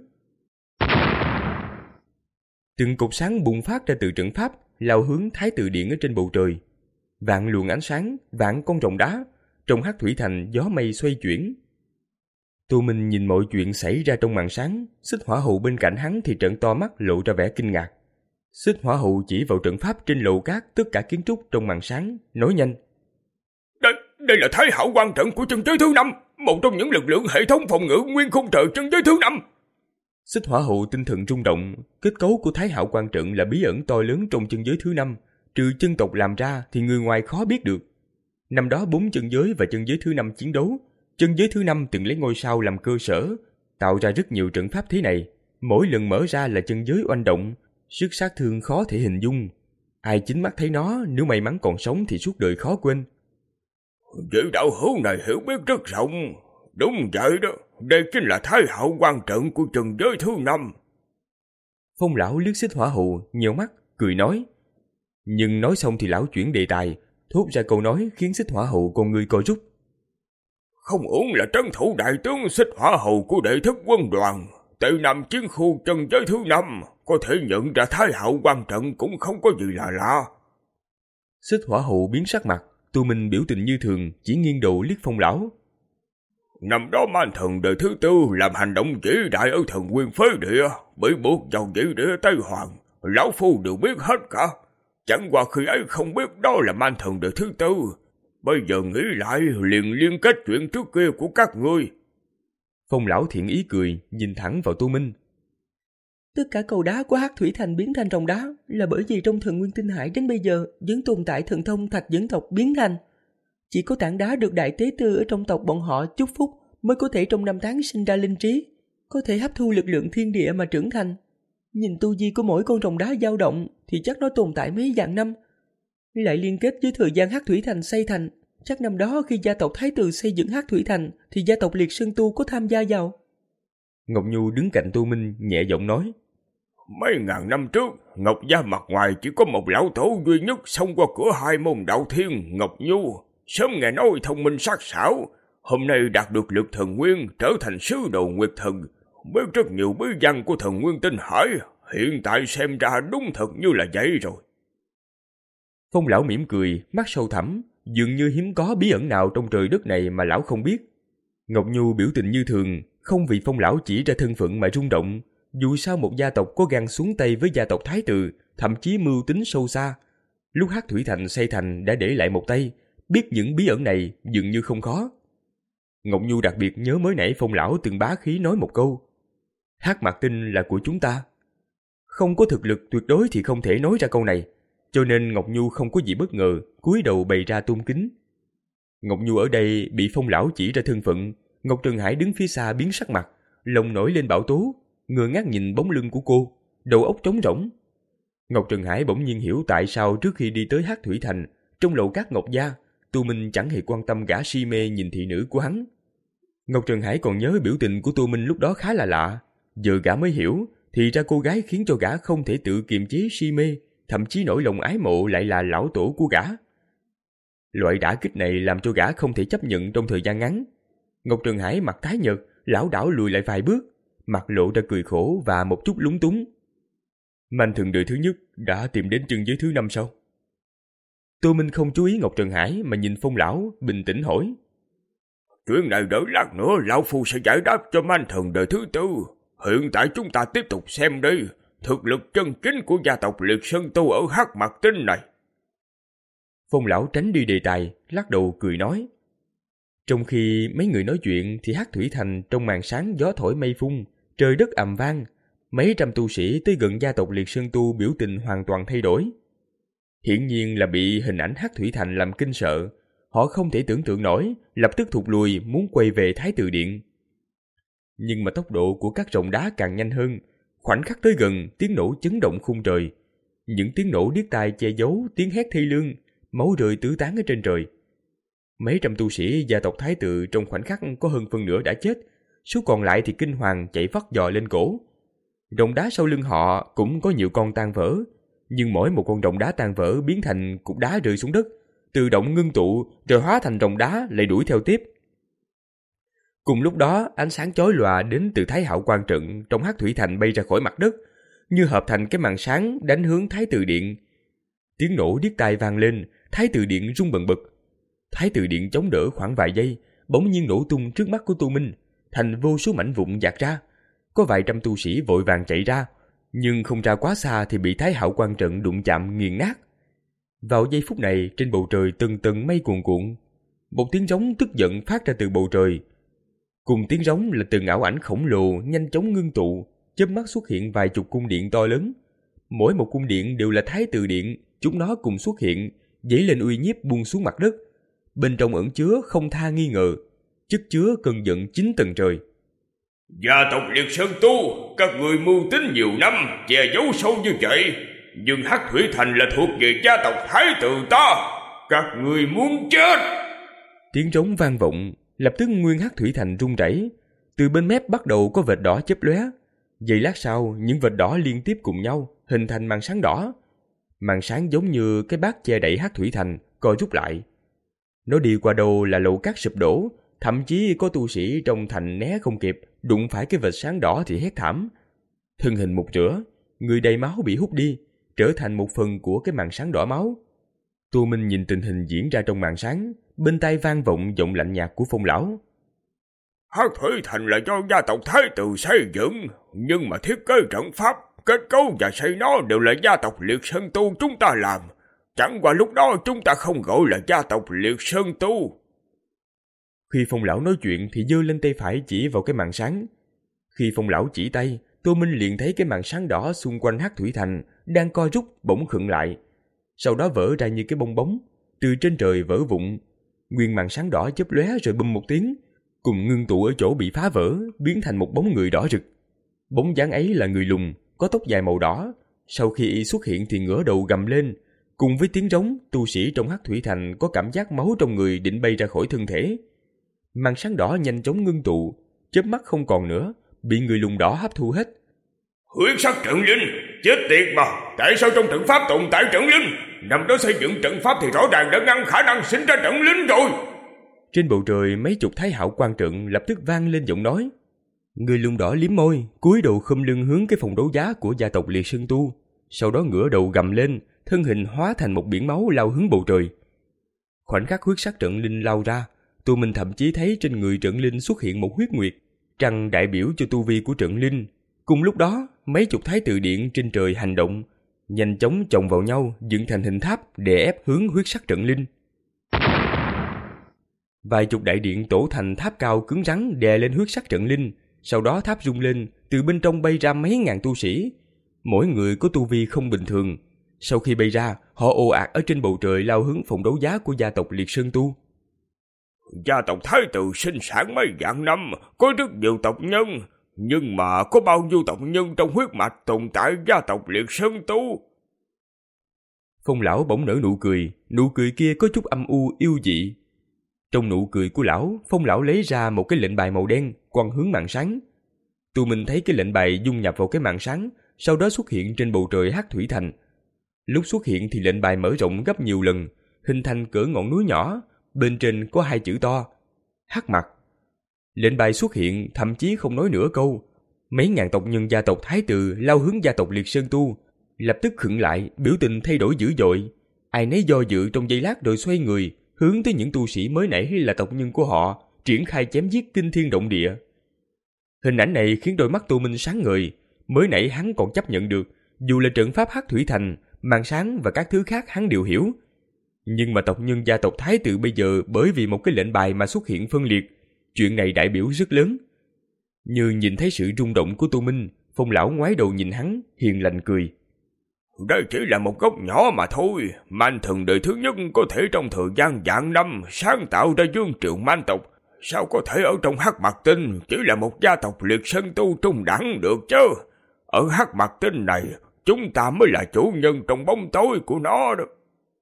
Từng cột sáng bùng phát ra từ trận pháp lao hướng Thái Tự Điện ở trên bầu trời. Vạn luồng ánh sáng, vạn con rồng đá, trong Hắc Thủy Thành gió mây xoay chuyển. Tô Minh nhìn mọi chuyện xảy ra trong màn sáng, Xích Hỏa Hầu bên cạnh hắn thì trợn to mắt lộ ra vẻ kinh ngạc. Xích Hỏa Hầu chỉ vào trận pháp trên lầu cát tất cả kiến trúc trong màn sáng, nói nhanh. Đây, đây là Thái Hạo Quan trận của chân giới thứ năm, một trong những lực lượng hệ thống phòng ngự nguyên khung trời chân giới thứ năm. Xích Hỏa Hầu tinh thần rung động, kết cấu của Thái Hạo Quan trận là bí ẩn to lớn trong chân giới thứ năm, trừ chân tộc làm ra thì người ngoài khó biết được. Năm đó bốn chân giới và chân giới thứ năm chiến đấu, chân giới thứ năm từng lấy ngôi sao làm cơ sở, tạo ra rất nhiều trận pháp thế này, mỗi lần mở ra là chân giới oanh động, sức sát thương khó thể hình dung. Ai chính mắt thấy nó, nếu may mắn còn sống thì suốt đời khó quên. Vị đạo hữu này hiểu biết rất rộng. Đúng vậy đó, đây chính là Thái Hạo Quan trận của chân giới thứ năm. Phong lão liếc Xích Hỏa Hầu, nhíu mắt, cười nói. Nhưng nói xong thì lão chuyển đề tài, thốt ra câu nói khiến Xích Hỏa Hầu con người co rút. Không uổng là trấn thủ đại tướng Xích Hỏa Hầu của đệ thất quân đoàn, Tây Nam chiến khu chân giới thứ năm, có thể nhận ra Thái Hạo Quan trận cũng không có gì là lạ. Xích Hỏa Hầu biến sắc mặt, Tô Minh biểu tình như thường, chỉ nghiêng đầu liếc Phong lão. Năm đó Man Thần đời thứ tư làm hành động vĩ đại ở Thần Nguyên Phế Địa, bị buộc vào vĩ địa Tây Hoàng, lão phu đều biết hết cả. Chẳng qua khi ấy không biết đó là Man Thần đời thứ tư, bây giờ nghĩ lại liền liên kết chuyện trước kia của các ngươi. Phong lão thiện ý cười, nhìn thẳng vào Tô Minh. Tất cả cầu đá của Hắc Thủy Thành biến thành rồng đá là bởi vì trong Thần Nguyên Tinh Hải đến bây giờ vẫn tồn tại thần thông thạch dẫn tộc biến thành. Chỉ có tảng đá được đại tế tư ở trong tộc bọn họ chúc phúc mới có thể trong năm tháng sinh ra linh trí, có thể hấp thu lực lượng thiên địa mà trưởng thành. Nhìn tu vi của mỗi con rồng đá dao động thì chắc nó tồn tại mấy vạn năm. Lại liên kết với thời gian Hắc Thủy Thành xây thành, chắc năm đó khi gia tộc Thái Tử xây dựng Hắc Thủy Thành thì gia tộc Liệt Sơn Tu có tham gia vào. Ngọc Nhu đứng cạnh Tô Minh nhẹ giọng nói. Mấy ngàn năm trước, Ngọc gia mặt ngoài chỉ có một lão tổ duy nhất xông qua cửa hai môn đạo thiên, Ngọc Nhu. Sớm nghe nói thông minh sắc sảo, hôm nay đạt được lực thần nguyên, trở thành sứ đồ Nguyệt Thần, biết rất nhiều bí văn của Thần Nguyên Tinh Hải, hiện tại xem ra đúng thật như là vậy rồi. Phong lão mỉm cười, mắt sâu thẳm, dường như hiếm có bí ẩn nào trong trời đất này mà lão không biết. Ngọc Nhu biểu tình như thường, không vì Phong lão chỉ ra thân phận mà rung động. Dù sao một gia tộc có gan xuống tay với gia tộc Thái Tử, thậm chí mưu tính sâu xa. Lúc Hắc Thủy Thành xây thành đã để lại một tay, biết những bí ẩn này dường như không khó. Ngọc Nhu đặc biệt nhớ mới nãy Phong lão từng bá khí nói một câu. Hắc Mạc Tinh là của chúng ta. Không có thực lực tuyệt đối thì không thể nói ra câu này, cho nên Ngọc Nhu không có gì bất ngờ, cúi đầu bày ra tôn kính. Ngọc Nhu ở đây bị Phong lão chỉ ra thân phận, Ngọc Trần Hải đứng phía xa biến sắc mặt, lòng nổi lên bão tố, ngơ ngác nhìn bóng lưng của cô, đầu óc trống rỗng. Ngọc Trần Hải bỗng nhiên hiểu tại sao trước khi đi tới Hắc Thủy Thành, trong lầu cát Ngọc gia, Tô Minh chẳng hề quan tâm gã si mê nhìn thị nữ của hắn. Ngọc Trần Hải còn nhớ biểu tình của Tô Minh lúc đó khá là lạ, giờ gã mới hiểu, thì ra cô gái khiến cho gã không thể tự kiềm chế si mê, thậm chí nỗi lòng ái mộ lại là lão tổ của gã. Loại đả kích này làm cho gã không thể chấp nhận trong thời gian ngắn. Ngọc Trần Hải mặt tái nhợt, lảo đảo lùi lại vài bước, mặt lộ ra cười khổ và một chút lúng túng. Man Thần đời thứ nhất đã tìm đến chân giới thứ năm sao? Tô Minh không chú ý Ngọc Trần Hải mà nhìn Phong lão, bình tĩnh hỏi. Chuyện này đợi lát nữa lão phu sẽ giải đáp cho Man Thần đời thứ tư. Hiện tại chúng ta tiếp tục xem đi, thực lực chân chính của gia tộc Liệt Sơn Tu ở Hắc Mạc Tinh này. Phong lão tránh đi đề tài, lắc đầu cười nói. Trong khi mấy người nói chuyện thì Hắc Thủy Thành trong màn sáng gió thổi mây phun, trời đất ầm vang, mấy trăm tu sĩ tới gần gia tộc Liệt Sơn Tu biểu tình hoàn toàn thay đổi. Hiển nhiên là bị hình ảnh Hắc Thủy Thành làm kinh sợ, họ không thể tưởng tượng nổi, lập tức thụt lùi muốn quay về Thái Tử Điện. Nhưng mà tốc độ của các rồng đá càng nhanh hơn, khoảnh khắc tới gần, tiếng nổ chấn động khung trời. Những tiếng nổ điếc tai che giấu tiếng hét thê lương, máu rơi tứ tán ở trên trời. Mấy trăm tu sĩ gia tộc Thái Tử trong khoảnh khắc có hơn phân nửa đã chết, số còn lại thì kinh hoàng chạy vắt dò lên cổ. Rồng đá sau lưng họ cũng có nhiều con tan vỡ, nhưng mỗi một con rồng đá tan vỡ biến thành cục đá rơi xuống đất, tự động ngưng tụ rồi hóa thành rồng đá lại đuổi theo tiếp. Cùng lúc đó, ánh sáng chói lòa đến từ Thái Hạo Quan trận trong Hắc Thủy Thành bay ra khỏi mặt đất, như hợp thành cái màn sáng đánh hướng Thái Tử Điện. Tiếng nổ điếc tai vang lên, Thái Tử Điện rung bần bật. Thái Tử Điện chống đỡ khoảng vài giây, bỗng nhiên nổ tung trước mắt của Tô Minh. thành vô số mảnh vụn dạt ra. Có vài trăm tu sĩ vội vàng chạy ra, nhưng không ra quá xa thì bị Thái Hạo Quan trận đụng chạm nghiền nát. Vào giây phút này, trên bầu trời từng tầng mây cuồn cuộn, một tiếng rống tức giận phát ra từ bầu trời. Cùng tiếng rống là từng ảo ảnh khổng lồ nhanh chóng ngưng tụ, chớp mắt xuất hiện vài chục cung điện to lớn. Mỗi một cung điện đều là Thái Từ Điện, chúng nó cùng xuất hiện, dấy lên uy nhiếp buông xuống mặt đất. Bên trong ẩn chứa không tha nghi ngờ, chất chứa cơn giận chín tầng trời. Gia tộc Liệt Sơn Tu, các người mưu tính nhiều năm, che giấu sâu như vậy, nhưng Hắc Thủy Thành là thuộc về gia tộc Thái Tử ta, các người muốn chết. Tiếng trống vang vọng, lập tức nguyên Hắc Thủy Thành rung rẩy. Từ bên mép bắt đầu có vệt đỏ chớp lóe. Giây lát sau, những vệt đỏ liên tiếp cùng nhau hình thành màn sáng đỏ. Màn sáng giống như cái bát che đậy Hắc Thủy Thành co rút lại. Nó đi qua đâu là lầu cát sụp đổ, thậm chí có tu sĩ trong thành né không kịp, đụng phải cái vệt sáng đỏ thì hét thảm. Thân hình một rửa, người đầy máu bị hút đi, trở thành một phần của cái màn sáng đỏ máu. Tô Minh nhìn tình hình diễn ra trong màn sáng, bên tai vang vọng giọng lạnh nhạt của Phong lão. Hắc Thủy Thành là do gia tộc Thái Tử xây dựng, nhưng mà thiết kế trận pháp, kết cấu và xây nó đều là gia tộc Liệt Sơn Tu chúng ta làm. Chẳng qua lúc đó chúng ta không gọi là gia tộc Liệt Sơn Tu. Khi Phong lão nói chuyện thì giơ lên tay phải chỉ vào cái màn sáng. Khi Phong lão chỉ tay, Tô Minh liền thấy cái màn sáng đỏ xung quanh Hắc Thủy Thành đang co rút bỗng khựng lại. Sau đó vỡ ra như cái bong bóng, từ trên trời vỡ vụn. Nguyên màn sáng đỏ chớp lóe rồi bùm một tiếng, cùng ngưng tụ ở chỗ bị phá vỡ, biến thành một bóng người đỏ rực. Bóng dáng ấy là người lùn, có tóc dài màu đỏ. Sau khi y xuất hiện thì ngửa đầu gầm lên, cùng với tiếng rống, tu sĩ trong Hắc Thủy Thành có cảm giác máu trong người định bay ra khỏi thân thể. Màn sáng đỏ nhanh chóng ngưng tụ, chớp mắt không còn nữa, bị người lùn đỏ hấp thu hết. Huyết sắc trận linh, chết tiệt mà, tại sao trong trận pháp tồn tại trận linh? Năm đó xây dựng trận pháp thì rõ ràng đã ngăn khả năng sinh ra trận linh rồi. Trên bầu trời mấy chục Thái Hạo Quan trận lập tức vang lên giọng nói. Người lùn đỏ liếm môi, cúi đầu khum lưng hướng cái phòng đấu giá của gia tộc Liệt Sơn Tu, sau đó ngửa đầu gầm lên, thân hình hóa thành một biển máu lao hướng bầu trời. Khoảnh khắc huyết sắc trận linh lao ra, Tô Minh thậm chí thấy trên người trận linh xuất hiện một huyết nguyệt, trăng đại biểu cho tu vi của trận linh. Cùng lúc đó, mấy chục Thái Tự Điện trên trời hành động, nhanh chóng chồng vào nhau dựng thành hình tháp để ép hướng huyết sắc trận linh. Vài chục đại điện tổ thành tháp cao cứng rắn đè lên huyết sắc trận linh, sau đó tháp rung lên, từ bên trong bay ra mấy ngàn tu sĩ, mỗi người có tu vi không bình thường. Sau khi bay ra, họ ồ ạt ở trên bầu trời lao hướng phòng đấu giá của gia tộc Liệt Sơn Tu. Gia tộc Thái Tử sinh sản mấy vạn năm, có rất nhiều tộc nhân, nhưng mà có bao nhiêu tộc nhân trong huyết mạch tồn tại gia tộc Liệt Sơn Tu? Phong lão bỗng nở nụ cười, nụ cười kia có chút âm u yêu dị. Trong nụ cười của lão, Phong lão lấy ra một cái lệnh bài màu đen, quăng hướng màn sáng. Tụi mình thấy cái lệnh bài dung nhập vào cái màn sáng, sau đó xuất hiện trên bầu trời Hắc Thủy Thành. Lúc xuất hiện thì lệnh bài mở rộng gấp nhiều lần, hình thành cỡ ngọn núi nhỏ, bên trên có hai chữ to: Hắc Mặt. Lệnh bài xuất hiện thậm chí không nói nửa câu, mấy ngàn tộc nhân gia tộc Thái Tử lao hướng gia tộc Liệt Sơn Tu, lập tức khựng lại, biểu tình thay đổi dữ dội. Ai nấy do dự trong giây lát rồi xoay người, hướng tới những tu sĩ mới nãy là tộc nhân của họ, triển khai chém giết kinh thiên động địa. Hình ảnh này khiến đôi mắt Tô Minh sáng ngời. Mới nãy hắn còn chấp nhận được, dù là trận pháp Hắc Thủy Thành, màn sáng và các thứ khác hắn đều hiểu. Nhưng mà tộc nhân gia tộc Thái Tử bây giờ bởi vì một cái lệnh bài mà xuất hiện phân liệt, chuyện này đại biểu rất lớn. Như nhìn thấy sự rung động của Tô Minh, Phong lão ngoái đầu nhìn hắn, hiền lành cười. Đây chỉ là một góc nhỏ mà thôi. Man thần đời thứ nhất có thể trong thời gian vạn năm sáng tạo ra vương triều man tộc, sao có thể ở trong Hắc Mặt Tinh chỉ là một gia tộc Liệt Sơn Tu trung đẳng được chứ? Ở Hắc Mặt Tinh này, chúng ta mới là chủ nhân trong bóng tối của nó đó.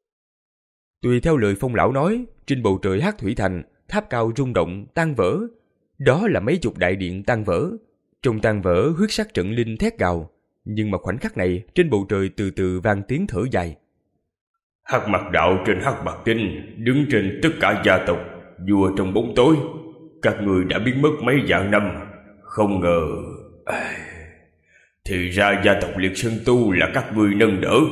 Tùy theo lời Phong lão nói, trên bầu trời Hắc Thủy Thành, tháp cao rung động, tan vỡ. Đó là mấy chục đại điện tan vỡ. Trong tan vỡ, huyết sắc trận linh thét gào. Nhưng mà khoảnh khắc này, trên bầu trời từ từ vang tiếng thở dài. Hắc Mặt đạo trên Hắc Mặt Tinh, đứng trên tất cả gia tộc, vua trong bóng tối. Các người đã biến mất mấy vạn năm, không ngờ... À... Thì ra gia tộc Liệt Sơn Tu là các ngươi nâng đỡ.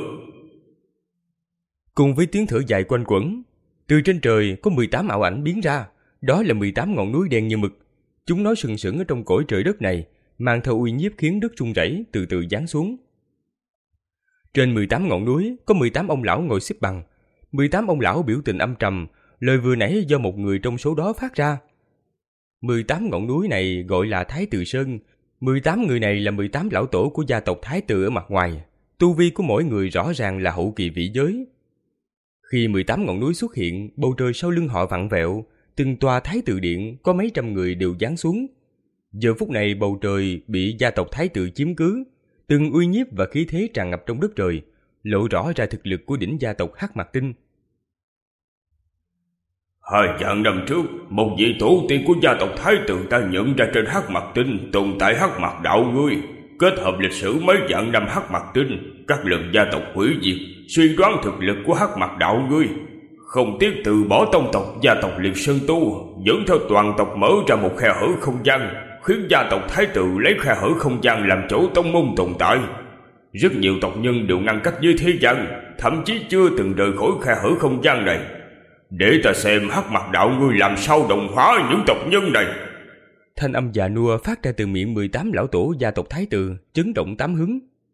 Cùng với tiếng thở dài quanh quẩn, từ trên trời có mười tám ảo ảnh biến ra. Đó là mười tám ngọn núi đen như mực. Chúng nói sừng sững ở trong cõi trời đất này, mang theo uy nhiếp khiến đất rung rẩy từ từ giáng xuống. Trên mười tám ngọn núi có mười tám ông lão ngồi xếp bằng. mười tám ông lão biểu tình âm trầm, lời vừa nãy do một người trong số đó phát ra. mười tám ngọn núi này gọi là Thái Từ Sơn. mười tám người này là mười tám lão tổ của gia tộc Thái Từ ở mặt ngoài. Tu vi của mỗi người rõ ràng là hậu kỳ vĩ giới. Khi mười tám ngọn núi xuất hiện, bầu trời sau lưng họ vặn vẹo, từng tòa Thái Từ điện có mấy trăm người đều giáng xuống. Giờ phút này bầu trời bị gia tộc Thái Từ chiếm cứ, từng uy nhiếp và khí thế tràn ngập trong đất trời, lộ rõ ra thực lực của đỉnh gia tộc Hắc Mạc Tinh. Hai vạn năm trước, một vị tổ tiên của gia tộc Thái Từ ta nhận ra trên Hắc Mạc Tinh tồn tại Hắc Mạc đạo ngươi. Kết hợp lịch sử mấy vạn năm Hắc Mạc Tinh, các lần gia tộc hủy diệt, suy đoán thực lực của Hắc Mạc đạo ngươi. Không tiếc từ bỏ tông tộc gia tộc Liệt Sơn Tu, dẫn theo toàn tộc mở ra một khe hở không gian, khiến gia tộc Thái Từ lấy khe hở không gian làm chỗ tông môn tồn tại. Rất nhiều tộc nhân đều ngăn cách với thế gian, thậm chí chưa từng rời khỏi khe hở không gian này. Để ta xem Hắc Mạc đạo ngươi làm sao đồng hóa những tộc nhân này. Thanh âm già nua phát ra từ miệng mười tám lão tổ gia tộc Thái Từ, chấn động tám hướng.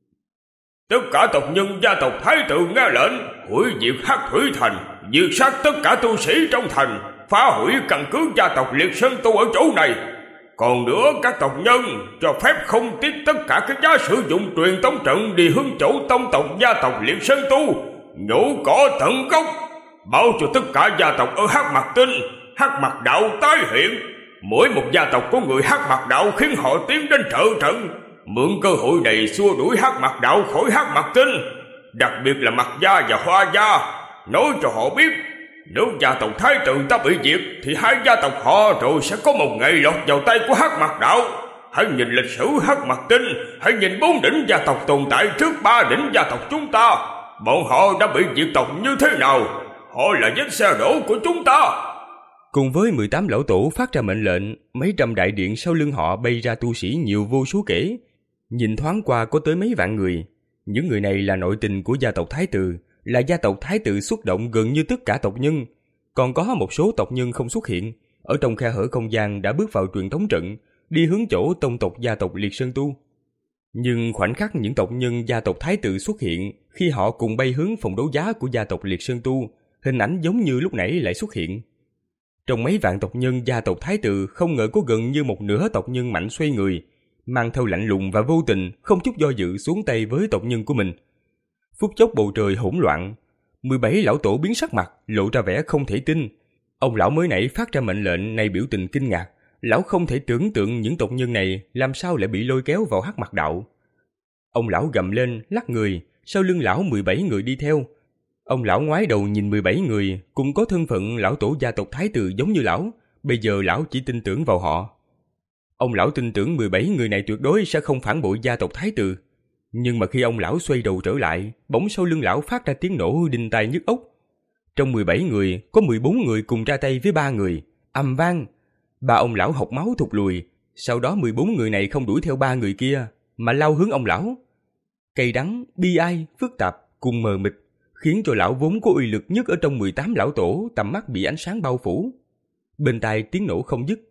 Tất cả tộc nhân gia tộc Thái Từ nghe lệnh, hủy diệt Hắc Thủy Thành, diệt sát tất cả tu sĩ trong thành, phá hủy căn cứ gia tộc Liệt Sơn Tu ở chỗ này. Còn nữa, các tộc nhân cho phép không tiếc tất cả các giá sử dụng truyền tống trận đi hướng chỗ tông tộc gia tộc Liệt Sơn Tu, nhổ cỏ tận gốc, bảo cho tất cả gia tộc ở Hắc Mạc Tinh, Hắc Mạc đạo tái hiện. Mỗi một gia tộc có người Hắc Mạc đạo khiến họ tiến đến trợ trận, mượn cơ hội này xua đuổi Hắc Mạc đạo khỏi Hắc Mạc Tinh, đặc biệt là Mạc gia và Hoa gia. Nói cho họ biết, nếu gia tộc Thái Từ ta bị diệt thì hai gia tộc họ rồi sẽ có một ngày lọt vào tay của Hắc Mạc đạo. Hãy nhìn lịch sử Hắc Mạc Tinh, hãy nhìn bốn đỉnh gia tộc tồn tại trước ba đỉnh gia tộc chúng ta, bọn họ đã bị diệt tộc như thế nào. Họ là vết xe đổ của chúng ta. Cùng với mười tám lão tổ phát ra mệnh lệnh, mấy trăm đại điện sau lưng họ bay ra tu sĩ nhiều vô số kể. Nhìn thoáng qua có tới mấy vạn người. Những người này là nội tình của gia tộc Thái Từ, là gia tộc Thái Từ xuất động gần như tất cả tộc nhân. Còn có một số tộc nhân không xuất hiện, ở trong khe hở không gian đã bước vào truyền thống trận, đi hướng chỗ tông tộc gia tộc Liệt Sơn Tu. Nhưng khoảnh khắc những tộc nhân gia tộc Thái Từ xuất hiện, khi họ cùng bay hướng phòng đấu giá của gia tộc Liệt Sơn Tu, hình ảnh giống như lúc nãy lại xuất hiện. Trong mấy vạn tộc nhân gia tộc Thái Từ không ngờ có gần như một nửa tộc nhân mạnh xoay người, mang theo lạnh lùng và vô tình, không chút do dự xuống tay với tộc nhân của mình. Phút chốc bầu trời hỗn loạn, mười bảy lão tổ biến sắc mặt, lộ ra vẻ không thể tin. Ông lão mới nãy phát ra mệnh lệnh này biểu tình kinh ngạc, lão không thể tưởng tượng những tộc nhân này làm sao lại bị lôi kéo vào Hắc Mạc đạo. Ông lão gầm lên, lắc người, sau lưng lão mười bảy người đi theo. Ông lão ngoái đầu nhìn mười bảy người, cùng có thân phận lão tổ gia tộc Thái Từ giống như lão, bây giờ lão chỉ tin tưởng vào họ. Ông lão tin tưởng mười bảy người này tuyệt đối sẽ không phản bội gia tộc Thái Từ. Nhưng mà khi ông lão xoay đầu trở lại, bỗng sau lưng lão phát ra tiếng nổ đinh tai nhức óc. Trong mười bảy người, có mười bốn người cùng ra tay với ba người, ầm vang. Ba ông lão hộc máu thụt lùi, sau đó mười bốn người này không đuổi theo ba người kia, mà lao hướng ông lão. Cay đắng, bi ai, phức tạp, cùng mờ mịt, khiến cho lão vốn có uy lực nhất ở trong mười tám lão tổ tầm mắt bị ánh sáng bao phủ. Bên tai tiếng nổ không dứt.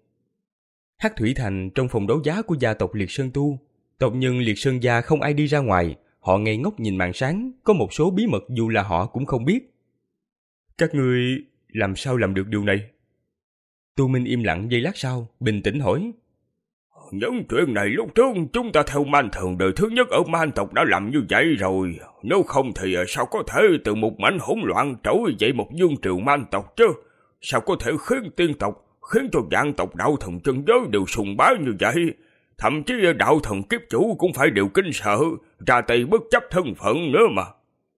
Hắc Thủy Thành trong phòng đấu giá của gia tộc Liệt Sơn Tu, tộc nhân Liệt Sơn gia không ai đi ra ngoài, họ ngây ngốc nhìn màn sáng, có một số bí mật dù là họ cũng không biết. Các ngươi làm sao làm được điều này? Tu Minh im lặng giây lát sau, bình tĩnh hỏi. Những chuyện này lúc trước chúng ta theo Man Thần đời thứ nhất ở Man tộc đã làm như vậy rồi. Nếu không thì sao có thể từ một mảnh hỗn loạn trỗi dậy một vương triều Man tộc chứ? Sao có thể khiến tiên tộc, khiến cho vạn tộc đạo thần chân giới đều sùng bái như vậy? Thậm chí đạo thần kiếp chủ cũng phải đều kinh sợ, ra tay bất chấp thân phận nữa mà.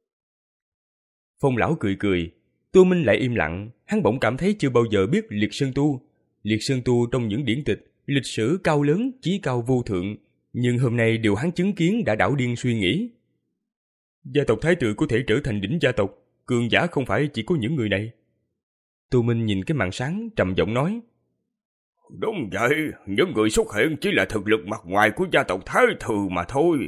Phong lão cười cười, Tu Minh lại im lặng, hắn bỗng cảm thấy chưa bao giờ biết Liệt Sơn Tu. Liệt Sơn Tu trong những điển tịch, lịch sử cao lớn, chí cao vô thượng, nhưng hôm nay điều hắn chứng kiến đã đảo điên suy nghĩ. Gia tộc Thái Tử có thể trở thành đỉnh gia tộc, cường giả không phải chỉ có những người này. Tu Minh nhìn cái màn sáng, trầm giọng nói. Đúng vậy, những người xuất hiện chỉ là thực lực mặt ngoài của gia tộc Thái Tử mà thôi.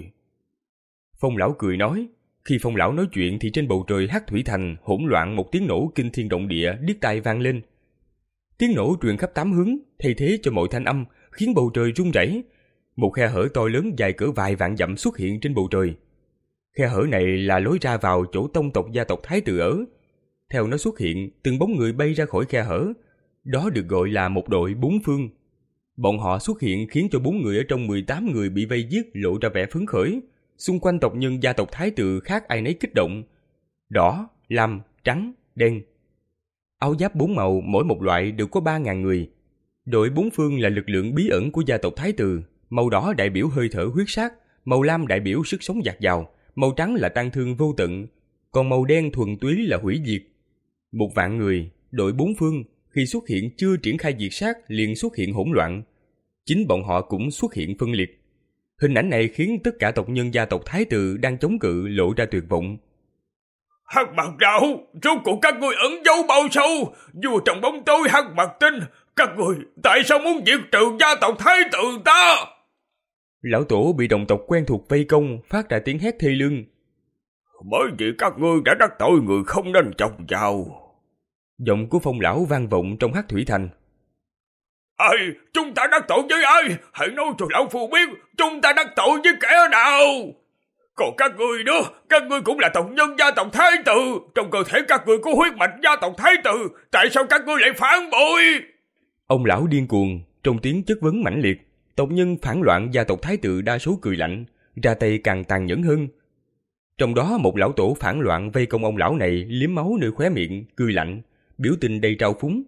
Phong lão cười nói. Khi Phong lão nói chuyện thì trên bầu trời Hắc Thủy Thành hỗn loạn một tiếng nổ kinh thiên động địa điếc tai vang lên. Tiếng nổ truyền khắp tám hướng, thay thế cho mọi thanh âm, khiến bầu trời rung rẩy. Một khe hở to lớn dài cỡ vài vạn dặm xuất hiện trên bầu trời. Khe hở này là lối ra vào chỗ tông tộc gia tộc Thái Tử ở. Theo nó xuất hiện, từng bóng người bay ra khỏi khe hở. Đó được gọi là một đội bốn phương. Bọn họ xuất hiện khiến cho bốn người ở trong mười tám người bị vây giết lộ ra vẻ phấn khởi. Xung quanh tộc nhân gia tộc Thái Tử khác ai nấy kích động. Đỏ, lam, trắng, đen. Áo giáp bốn màu mỗi một loại đều có ba ngàn người. Đội bốn phương là lực lượng bí ẩn của gia tộc Thái Tử. Màu đỏ đại biểu hơi thở huyết sát, màu lam đại biểu sức sống dạt dào, màu trắng là tang thương vô tận, còn màu đen thuần túy là hủy diệt. Một vạn người, đội bốn phương, khi xuất hiện chưa triển khai diệt sát liền xuất hiện hỗn loạn. Chính bọn họ cũng xuất hiện phân liệt. Hình ảnh này khiến tất cả tộc nhân gia tộc Thái Tử đang chống cự lộ ra tuyệt vọng. Hắc Mặt Đạo, rốt cuộc các ngươi ẩn giấu bao sâu? Vua trong bóng tối Hắc Mặt Tinh, các ngươi tại sao muốn diệt trừ gia tộc Thái Tử ta? Lão tổ bị đồng tộc quen thuộc vây công, phát ra tiếng hét thê lương. Bởi vì các ngươi đã đắc tội người không nên chọc vào. Giọng của Phong lão vang vọng trong Hắc Thủy Thành. Ai, chúng ta đắc tội với ai? Hãy nói cho lão phu biết, chúng ta đắc tội với kẻ nào? Còn các ngươi nữa, các ngươi cũng là tộc nhân gia tộc Thái Tử. Trong cơ thể các ngươi có huyết mạch gia tộc Thái Tử. Tại sao các ngươi lại phản bội? Ông lão điên cuồng, trong tiếng chất vấn mãnh liệt. Tộc nhân phản loạn gia tộc Thái Tử đa số cười lạnh, ra tay càng tàn nhẫn hơn. Trong đó một lão tổ phản loạn vây công ông lão này liếm máu nơi khóe miệng, cười lạnh, biểu tình đầy trào phúng.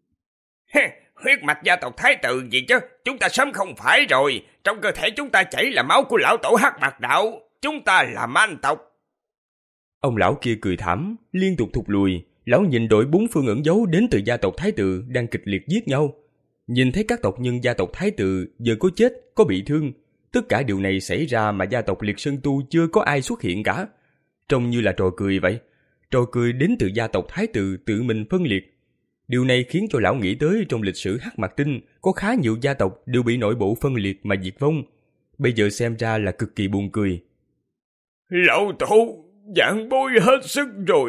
Huyết mạch gia tộc Thái Tử gì chứ? Chúng ta sớm không phải rồi. Trong cơ thể chúng ta chảy là máu của lão tổ Hắc Mặt Đạo. Chúng ta là man tộc. Ông lão kia cười thảm, liên tục thụt lùi. Lão nhìn đội bốn phương ẩn dấu đến từ gia tộc Thái Tử đang kịch liệt giết nhau. Nhìn thấy các tộc nhân gia tộc Thái Tử giờ có chết, có bị thương. Tất cả điều này xảy ra mà gia tộc Liệt Sơn Tu chưa có ai xuất hiện cả. Trông như là trò cười vậy. Trò cười đến từ gia tộc Thái Tử tự mình phân liệt. Điều này khiến cho lão nghĩ tới trong lịch sử Hắc Mặt Tinh có khá nhiều gia tộc đều bị nội bộ phân liệt mà diệt vong. Bây giờ xem ra là cực kỳ buồn cười. Lão tổ, giảng bối hết sức rồi.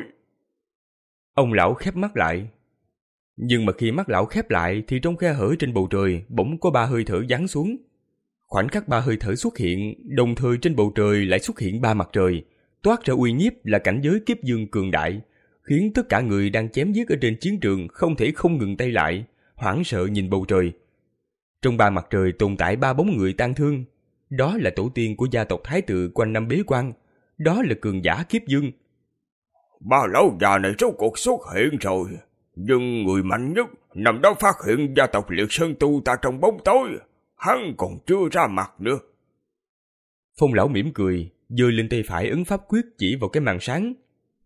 Ông lão khép mắt lại. Nhưng mà khi mắt lão khép lại thì trong khe hở trên bầu trời bỗng có ba hơi thở giáng xuống. Khoảnh khắc ba hơi thở xuất hiện, đồng thời trên bầu trời lại xuất hiện ba mặt trời, toát ra uy nhiếp là cảnh giới kiếp dương cường đại, khiến tất cả người đang chém giết ở trên chiến trường không thể không ngừng tay lại, hoảng sợ nhìn bầu trời. Trong ba mặt trời tồn tại ba bóng người tang thương. Đó là tổ tiên của gia tộc Thái Tử quanh năm bế quan. Đó là cường giả kiếp dương. Ba lão già này rốt cuộc xuất hiện rồi. Nhưng người mạnh nhất nằm đó phát hiện gia tộc Liệt Sơn Tu ta trong bóng tối. Hắn còn chưa ra mặt nữa. Phong lão mỉm cười, giơ lên tay phải ấn pháp quyết chỉ vào cái màn sáng.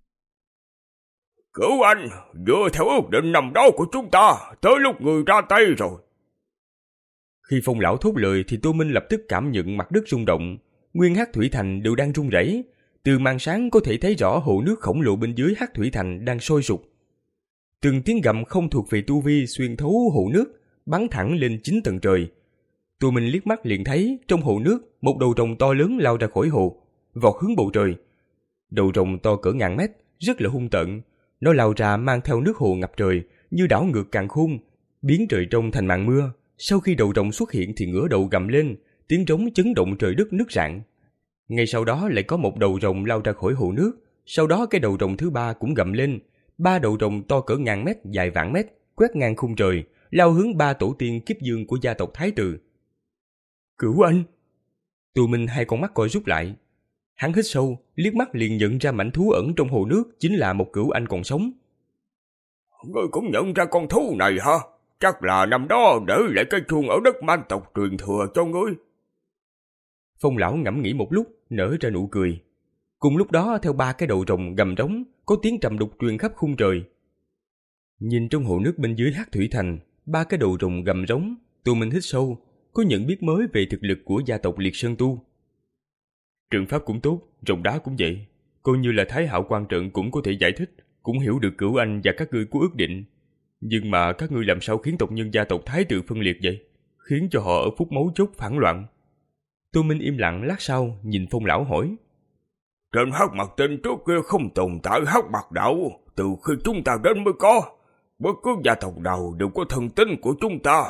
Cửu anh, dựa theo ước định nằm đó của chúng ta, tới lúc người ra tay rồi. Khi Phong lão thốt lời thì Tô Minh lập tức cảm nhận mặt đất rung động. Nguyên Hắc Thủy Thành đều đang rung rẩy. Từ màn sáng có thể thấy rõ hồ nước khổng lồ bên dưới Hắc Thủy Thành đang sôi sục. Từng tiếng gầm không thuộc về tu vi xuyên thấu hồ nước, bắn thẳng lên chín tầng trời. Tô Minh liếc mắt liền thấy trong hồ nước một đầu rồng to lớn lao ra khỏi hồ, vọt hướng bầu trời. Đầu rồng to cỡ ngàn mét, rất là hung tợn. Nó lao ra mang theo nước hồ ngập trời, như đảo ngược càn khôn, biến trời trong thành màn mưa. Sau khi đầu rồng xuất hiện thì ngửa đầu gầm lên, tiếng trống chấn động trời đất nứt rạn. Ngay sau đó lại có một đầu rồng lao ra khỏi hồ nước, sau đó cái đầu rồng thứ ba cũng gầm lên. Ba đầu rồng to cỡ ngàn mét, dài vạn mét, quét ngang khung trời, lao hướng ba tổ tiên kiếp dương của gia tộc Thái Tử. Cửu anh! Tô Minh hai con mắt co rút lại. Hắn hít sâu, liếc mắt liền nhận ra mảnh thú ẩn trong hồ nước chính là một cửu anh còn sống. Ngươi cũng nhận ra con thú này hả? Chắc là năm đó để lại cái chuông ở đất man tộc truyền thừa cho ngươi. Phong lão ngẫm nghĩ một lúc, nở ra nụ cười. Cùng lúc đó theo ba cái đầu rồng gầm rống, có tiếng trầm đục truyền khắp khung trời. Nhìn trong hồ nước bên dưới Hắc Thủy Thành, ba cái đầu rồng gầm rống, Tô Minh hít sâu, có nhận biết mới về thực lực của gia tộc Liệt Sơn Tu. Trận pháp cũng tốt, rồng đá cũng vậy. Coi như là Thái Hạo Quan trận cũng có thể giải thích, cũng hiểu được cửu anh và các ngươi có ước định. Nhưng mà các ngươi làm sao khiến tộc nhân gia tộc Thái Tử phân liệt vậy? Khiến cho họ ở phút mấu chốt phản loạn. Tô Minh im lặng lát sau, nhìn Phong lão hỏi. Trên Hắc Mặt Tinh trước kia không tồn tại Hắc Mặt Đạo, từ khi chúng ta đến mới có. Bất cứ gia tộc nào đều có thần tinh của chúng ta.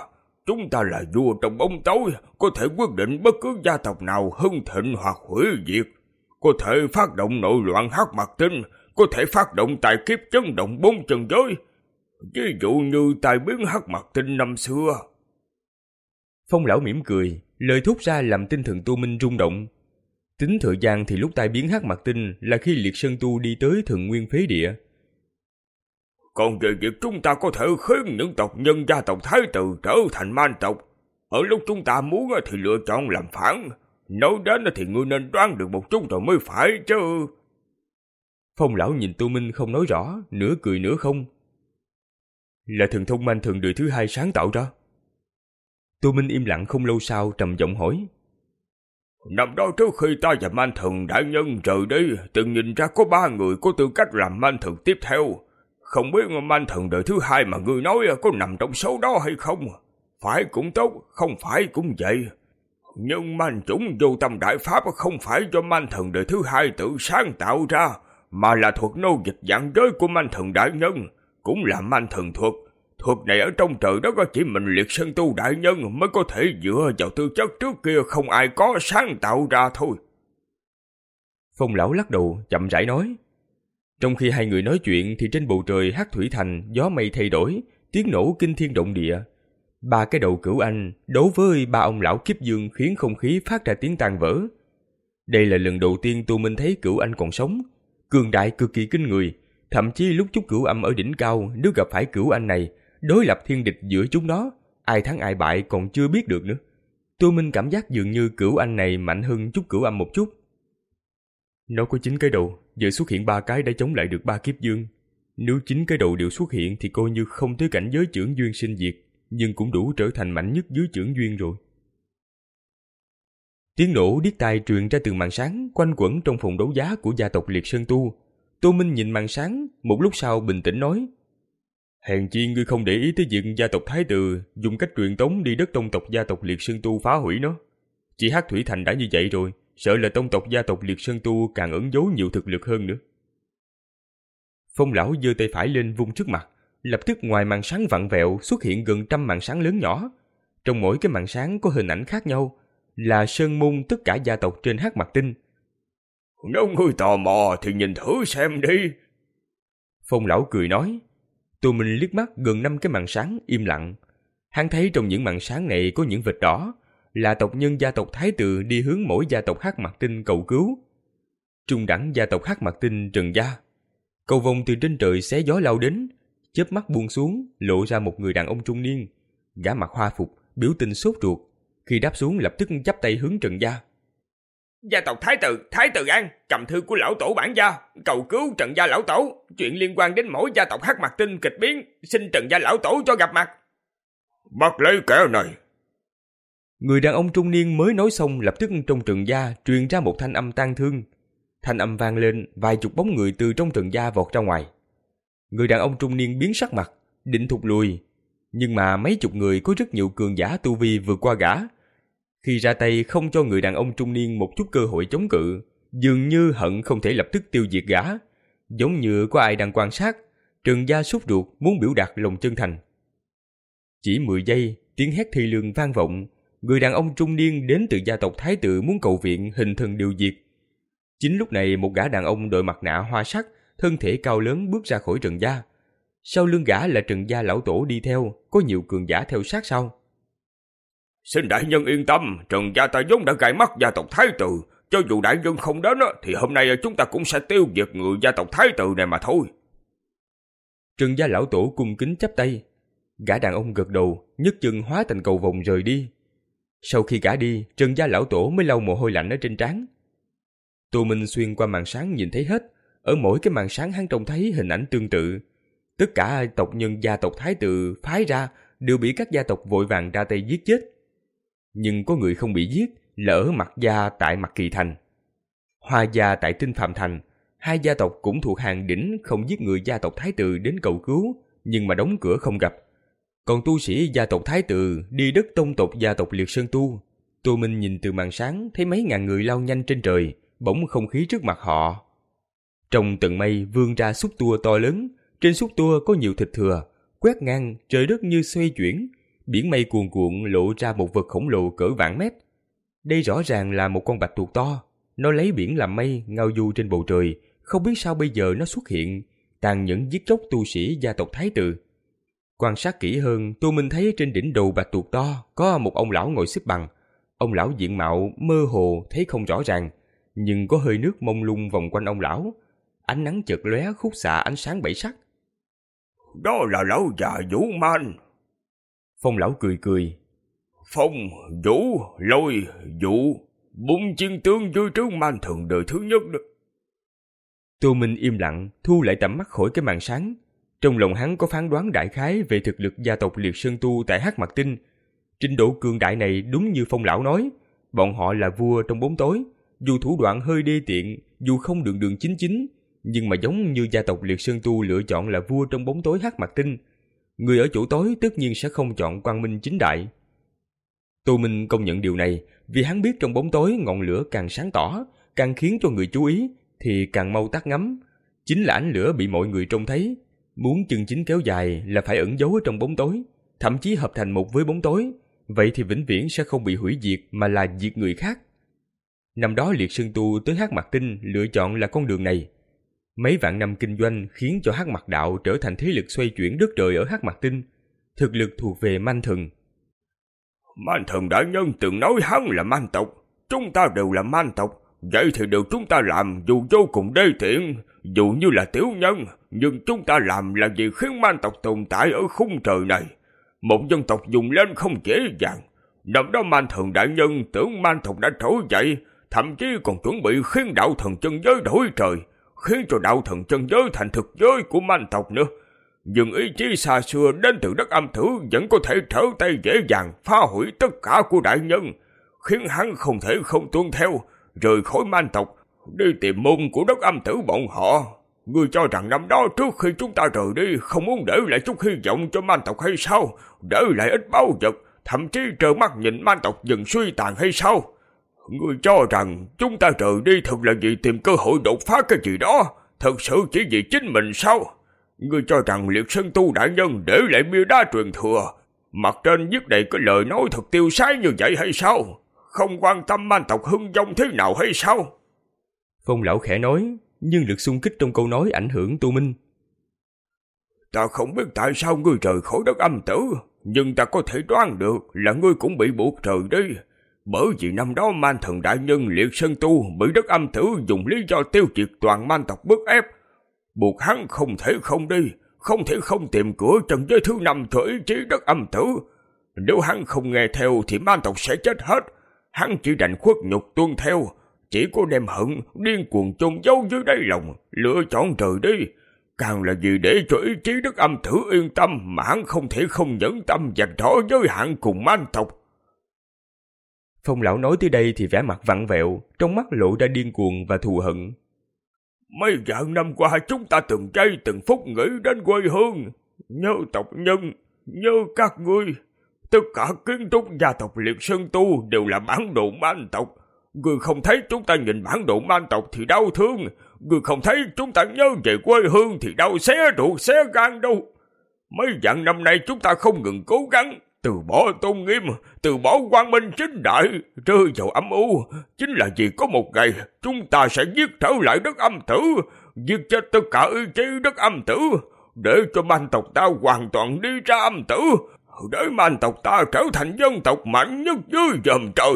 chúng ta là vua trong bóng tối, có thể quyết định bất cứ gia tộc nào hưng thịnh hoặc hủy diệt. Có thể phát động nội loạn Hắc Mặc Tinh, có thể phát động tài kiếp chấn động bốn chân giới. Ví dụ như tai biến Hắc Mặc Tinh năm xưa. Phong lão mỉm cười, lời thốt ra làm tinh thần Tô Minh rung động. Tính thời gian thì lúc tai biến Hắc Mặc Tinh là khi Liệt Sơn Tu đi tới Thần Nguyên Phế Địa. Còn về việc chúng ta có thể khiến những tộc nhân gia tộc Thái Tử trở thành man tộc, ở lúc chúng ta muốn thì lựa chọn làm phản. Nói đến thì ngươi nên đoán được một chút rồi mới phải chứ. Phong lão nhìn Tô Minh không nói rõ, nửa cười nửa không. Là thần thông man thần đời thứ hai sáng tạo ra. Tô Minh im lặng không lâu sau trầm giọng hỏi. Năm đó trước khi ta và man thần đại nhân rời đi, từng nhìn ra có ba người có tư cách làm man thần tiếp theo. Không biết man thần đời thứ hai mà ngươi nói có nằm trong số đó hay không? Phải cũng tốt, không phải cũng vậy. Nhưng man chủng vô tâm đại pháp không phải do man thần đời thứ hai tự sáng tạo ra, mà là thuật nô dịch dạng giới của man thần đại nhân, cũng là man thần thuật. Thuật này ở trong trời đất chỉ mình Liệt Sơn Tu đại nhân mới có thể dựa vào tư chất trước kia không ai có sáng tạo ra thôi. Phong lão lắc đầu chậm rãi nói. Trong khi hai người nói chuyện thì trên bầu trời Hắc Thủy Thành gió mây thay đổi, tiếng nổ kinh thiên động địa. Ba cái đầu cửu anh đấu với ba ông lão kiếp dương khiến không khí phát ra tiếng tan vỡ. Đây là lần đầu tiên Tô Minh thấy cửu anh còn sống, cường đại cực kỳ kinh người. Thậm chí lúc chút cửu âm ở đỉnh cao, nếu gặp phải cửu anh này, đối lập thiên địch giữa chúng nó, ai thắng ai bại còn chưa biết được nữa. Tô Minh cảm giác dường như cửu anh này mạnh hơn chút cửu âm một chút. Nó có chín cái đầu, giờ xuất hiện ba cái đã chống lại được ba kiếp dương. Nếu chín cái đầu đều xuất hiện thì coi như không tới cảnh giới chưởng duyên sinh diệt, nhưng cũng đủ trở thành mạnh nhất dưới chưởng duyên rồi. Tiếng nổ điếc tai truyền ra từ màn sáng quanh quẩn trong phòng đấu giá của gia tộc Liệt Sơn Tu. Tô Minh nhìn màn sáng, một lúc sau bình tĩnh nói. Hèn chi ngươi không để ý tới việc gia tộc Thái Tử dùng cách truyền tống đi đất tông tộc gia tộc Liệt Sơn Tu phá hủy nó. Chỉ Hắc Thủy Thành đã như vậy rồi, sợ là tông tộc gia tộc Liệt Sơn Tu càng ẩn giấu nhiều thực lực hơn nữa. Phong lão giơ tay phải lên vung trước mặt, lập tức ngoài màn sáng vặn vẹo xuất hiện gần trăm màn sáng lớn nhỏ. Trong mỗi cái màn sáng có hình ảnh khác nhau, là sơn môn tất cả gia tộc trên Hắc Mặc Tinh. Nếu ngươi tò mò thì nhìn thử xem đi. Phong lão cười nói. Tô Minh liếc mắt gần năm cái màn sáng im lặng. Hắn thấy trong những màn sáng này có những vệt đỏ, là tộc nhân gia tộc Thái Tử đi hướng mỗi gia tộc Hắc Mặc Tinh cầu cứu. Trung đẳng gia tộc Hắc Mặc Tinh Trần gia. Cầu vồng từ trên trời xé gió lao đến, chớp mắt buông xuống, lộ ra một người đàn ông trung niên. Gã mặc hoa phục, biểu tình sốt ruột. Khi đáp xuống lập tức chắp tay hướng Trần gia. Gia tộc Thái Tử, Thái Tử An, cầm thư của lão tổ bản gia, cầu cứu Trần gia lão tổ. Chuyện liên quan đến mỗi gia tộc Hắc Mặc Tinh kịch biến, xin Trần gia lão tổ cho gặp mặt. Bắt lấy kẻ này. Người đàn ông trung niên mới nói xong, lập tức trong Trần gia truyền ra một thanh âm tang thương. Thanh âm vang lên, vài chục bóng người từ trong Trần gia vọt ra ngoài. Người đàn ông trung niên biến sắc mặt, định thụt lùi, nhưng mà mấy chục người có rất nhiều cường giả tu vi vượt qua gã. Khi ra tay không cho người đàn ông trung niên một chút cơ hội chống cự, dường như hận không thể lập tức tiêu diệt gã. Giống như có ai đang quan sát, Trần gia sốt ruột muốn biểu đạt lòng chân thành. Chỉ mười giây, tiếng hét thi lương vang vọng. Người đàn ông trung niên đến từ gia tộc Thái Tử muốn cầu viện hình thần điều diệt. Chính lúc này một gã đàn ông đội mặt nạ hoa sắc, thân thể cao lớn bước ra khỏi Trần gia. Sau lưng gã là Trần gia lão tổ đi theo, có nhiều cường giả theo sát sau. Xin đại nhân yên tâm, Trần gia ta vốn đã gai mắt gia tộc Thái Tử. Cho dù đại nhân không đến thì hôm nay chúng ta cũng sẽ tiêu diệt người gia tộc Thái Tử này mà thôi. Trần gia lão tổ cung kính chắp tay. Gã đàn ông gật đầu, nhấc chân hóa thành cầu vồng rời đi. Sau khi gã đi, Trần gia lão tổ mới lau mồ hôi lạnh ở trên trán. Tô Minh xuyên qua màn sáng nhìn thấy hết. Ở mỗi cái màn sáng hắn trông thấy hình ảnh tương tự. Tất cả tộc nhân gia tộc Thái Tử phái ra đều bị các gia tộc vội vàng ra tay giết chết. Nhưng có người không bị giết là ở Mặc gia tại Mặc Kỳ Thành, Hoa gia tại Tinh Phạm Thành. Hai gia tộc cũng thuộc hàng đỉnh không giết người gia tộc Thái Tử đến cầu cứu, nhưng mà đóng cửa không gặp. Còn tu sĩ gia tộc Thái Tử đi đất tông tộc gia tộc Liệt Sơn Tu. Tô Minh nhìn từ màn sáng thấy mấy ngàn người lao nhanh trên trời, bỗng không khí trước mặt họ. Trong tầng mây vươn ra xúc tua to lớn, trên xúc tua có nhiều thịt thừa, quét ngang trời đất như xoay chuyển. biển mây cuồn cuộn lộ ra một vật khổng lồ cỡ vạn mét. Đây rõ ràng là một con bạch tuộc to, nó lấy biển làm mây, ngao du trên bầu trời, không biết sao bây giờ nó xuất hiện, tàn nhẫn giết chóc tu sĩ gia tộc Thái Tử. Quan sát kỹ hơn, Tô Minh thấy trên đỉnh đầu bạch tuộc to có một ông lão ngồi xếp bằng. Ông lão diện mạo mơ hồ thấy không rõ ràng, nhưng có hơi nước mông lung vòng quanh ông lão. Ánh nắng chợt lóe khúc xạ ánh sáng bảy sắc. Đó là lão già Vũ Man. Phong lão cười cười. Phong, Vũ, Lôi, Vũ, bốn chiến tướng dưới trướng Man Thần đời thứ nhất đó. Tô Minh im lặng, thu lại tầm mắt khỏi cái màn sáng. Trong lòng hắn có phán đoán đại khái về thực lực gia tộc Liệt Sơn Tu tại Hắc Mạc Tinh. Trình độ cường đại này đúng như Phong lão nói, bọn họ là vua trong bóng tối, dù thủ đoạn hơi đê tiện, dù không đường đường chính chính, nhưng mà giống như gia tộc Liệt Sơn Tu lựa chọn là vua trong bóng tối Hắc Mạc Tinh. Người ở chỗ tối tất nhiên sẽ không chọn quang minh chính đại. Tô Minh công nhận điều này, vì hắn biết trong bóng tối ngọn lửa càng sáng tỏ, càng khiến cho người chú ý, thì càng mau tắt ngấm. Chính là ánh lửa bị mọi người trông thấy. Muốn chân chính kéo dài là phải ẩn giấu ở trong bóng tối, thậm chí hợp thành một với bóng tối. Vậy thì vĩnh viễn sẽ không bị hủy diệt mà là diệt người khác. Năm đó Liệt Sơn Tu tới Hắc Mạc Tinh lựa chọn là con đường này. Mấy vạn năm kinh doanh khiến cho Hắc Mạc Đạo trở thành thế lực xoay chuyển đất trời ở Hắc Mạc Tinh. Thực lực thuộc về Man Thần. Man Thần đại nhân từng nói hắn là man tộc, chúng ta đều là man tộc, vậy thì điều chúng ta làm dù vô cùng đê tiện, dù như là tiểu nhân, nhưng chúng ta làm là gì khiến man tộc tồn tại ở khung trời này. Một dân tộc dùng lên không dễ dàng. Năm đó Man Thần đại nhân tưởng man tộc đã trỗi dậy, thậm chí còn chuẩn bị khiến đạo thần chân giới đổi trời, khiến cho đạo thần chân giới thành thực giới của man tộc nữa. Nhưng ý chí xa xưa đến từ đất âm thử vẫn có thể trở tay dễ dàng phá hủy tất cả của đại nhân, khiến hắn không thể không tuân theo, rời khỏi man tộc, đi tìm môn của đất âm tử bọn họ. Ngươi cho rằng năm đó trước khi chúng ta rời đi không muốn để lại chút hy vọng cho man tộc hay sao? Để lại ít báu vật, thậm chí trơ mắt nhìn man tộc dần suy tàn hay sao? Ngươi cho rằng chúng ta rời đi thật là vì tìm cơ hội đột phá cái gì đó, thật sự chỉ vì chính mình sao? Ngươi cho rằng Liệt Sơn Tu đại nhân để lại bia đá truyền thừa, mặt trên viết đầy cái lời nói thật tiêu sái như vậy hay sao? Không quan tâm man tộc hưng vong thế nào hay sao? Phong lão khẽ nói, nhưng lực xung kích trong câu nói ảnh hưởng Tô Minh. Ta không biết tại sao ngươi rời khỏi đất âm tử, nhưng ta có thể đoán được là ngươi cũng bị buộc rời đi. Bởi vì năm đó Man Thần đại nhân Liệt Sơn Tu bị đất âm tử dùng lý do tiêu diệt toàn man tộc bức ép, buộc hắn không thể không đi, không thể không tìm cửa trần giới thứ năm cho ý chí đất âm tử. Nếu hắn không nghe theo thì man tộc sẽ chết hết. Hắn chỉ đành khuất nhục tuân theo, chỉ có đem hận điên cuồng chôn giấu dưới đáy lòng, lựa chọn rời đi. Càng là vì để cho ý chí đất âm tử yên tâm mà hắn không thể không nhẫn tâm vạch rõ giới hạn cùng man tộc. Phong lão nói tới đây thì vẻ mặt vặn vẹo, trong mắt lộ ra điên cuồng và thù hận. Mấy vạn năm qua chúng ta từng giây từng phút nghĩ đến quê hương, nhớ tộc nhân, nhớ các ngươi. Tất cả kiến trúc gia tộc Liệt Sơn Tu đều là bản đồ man tộc. Ngươi không thấy chúng ta nhìn bản đồ man tộc thì đau thương, ngươi không thấy chúng ta nhớ về quê hương thì đau xé ruột xé gan đâu. Mấy vạn năm nay chúng ta không ngừng cố gắng, từ bỏ tôn nghiêm, từ bỏ quang minh chính đại, rơi vào âm u, chính là vì có một ngày chúng ta sẽ giết trở lại đất âm tử, giết chết tất cả ý chí đất âm tử, để cho man tộc ta hoàn toàn đi ra âm tử, để man tộc ta trở thành dân tộc mạnh nhất dưới dòm trời.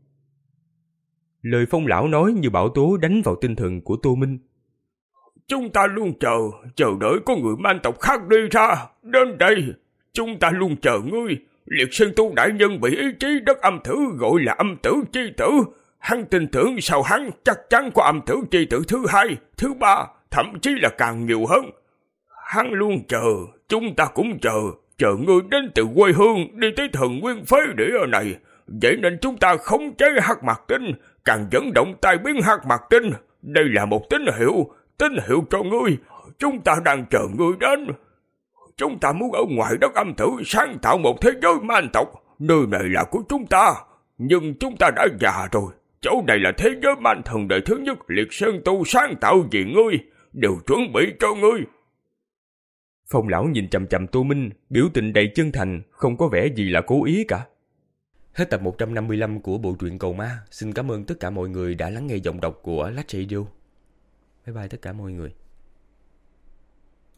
Lời Phong lão nói như bão tố đánh vào tinh thần của Tô Minh. Chúng ta luôn chờ, chờ đợi có người man tộc khác đi ra, đến đây. Chúng ta luôn chờ ngươi. Liệt Sơn Tu đại nhân bị ý chí đất âm tử gọi là âm tử chi tử. Hắn tin tưởng sau hắn chắc chắn có âm tử chi tử thứ hai, thứ ba, thậm chí là càng nhiều hơn. Hắn luôn chờ, chúng ta cũng chờ, chờ ngươi đến từ quê hương đi tới thần nguyên phế địa này. Vậy nên chúng ta khống chế Hắc Mạc Tinh, càng dẫn động tai biến Hắc Mạc Tinh. Đây là một tín hiệu, tín hiệu cho ngươi. Chúng ta đang chờ ngươi đến. Chúng ta muốn ở ngoài đất âm tử sáng tạo một thế giới man tộc. Nơi này là của chúng ta, nhưng chúng ta đã già rồi. Chỗ này là thế giới man thần đời thứ nhất Liệt Sơn Tu sáng tạo vì ngươi, đều chuẩn bị cho ngươi. Phong lão nhìn chằm chằm Tô Minh, biểu tình đầy chân thành, không có vẻ gì là cố ý cả. Hết tập một trăm năm mươi lăm của bộ truyện Cầu Ma. Xin cảm ơn tất cả mọi người đã lắng nghe giọng đọc của Lách Radio. Bye bye tất cả mọi người.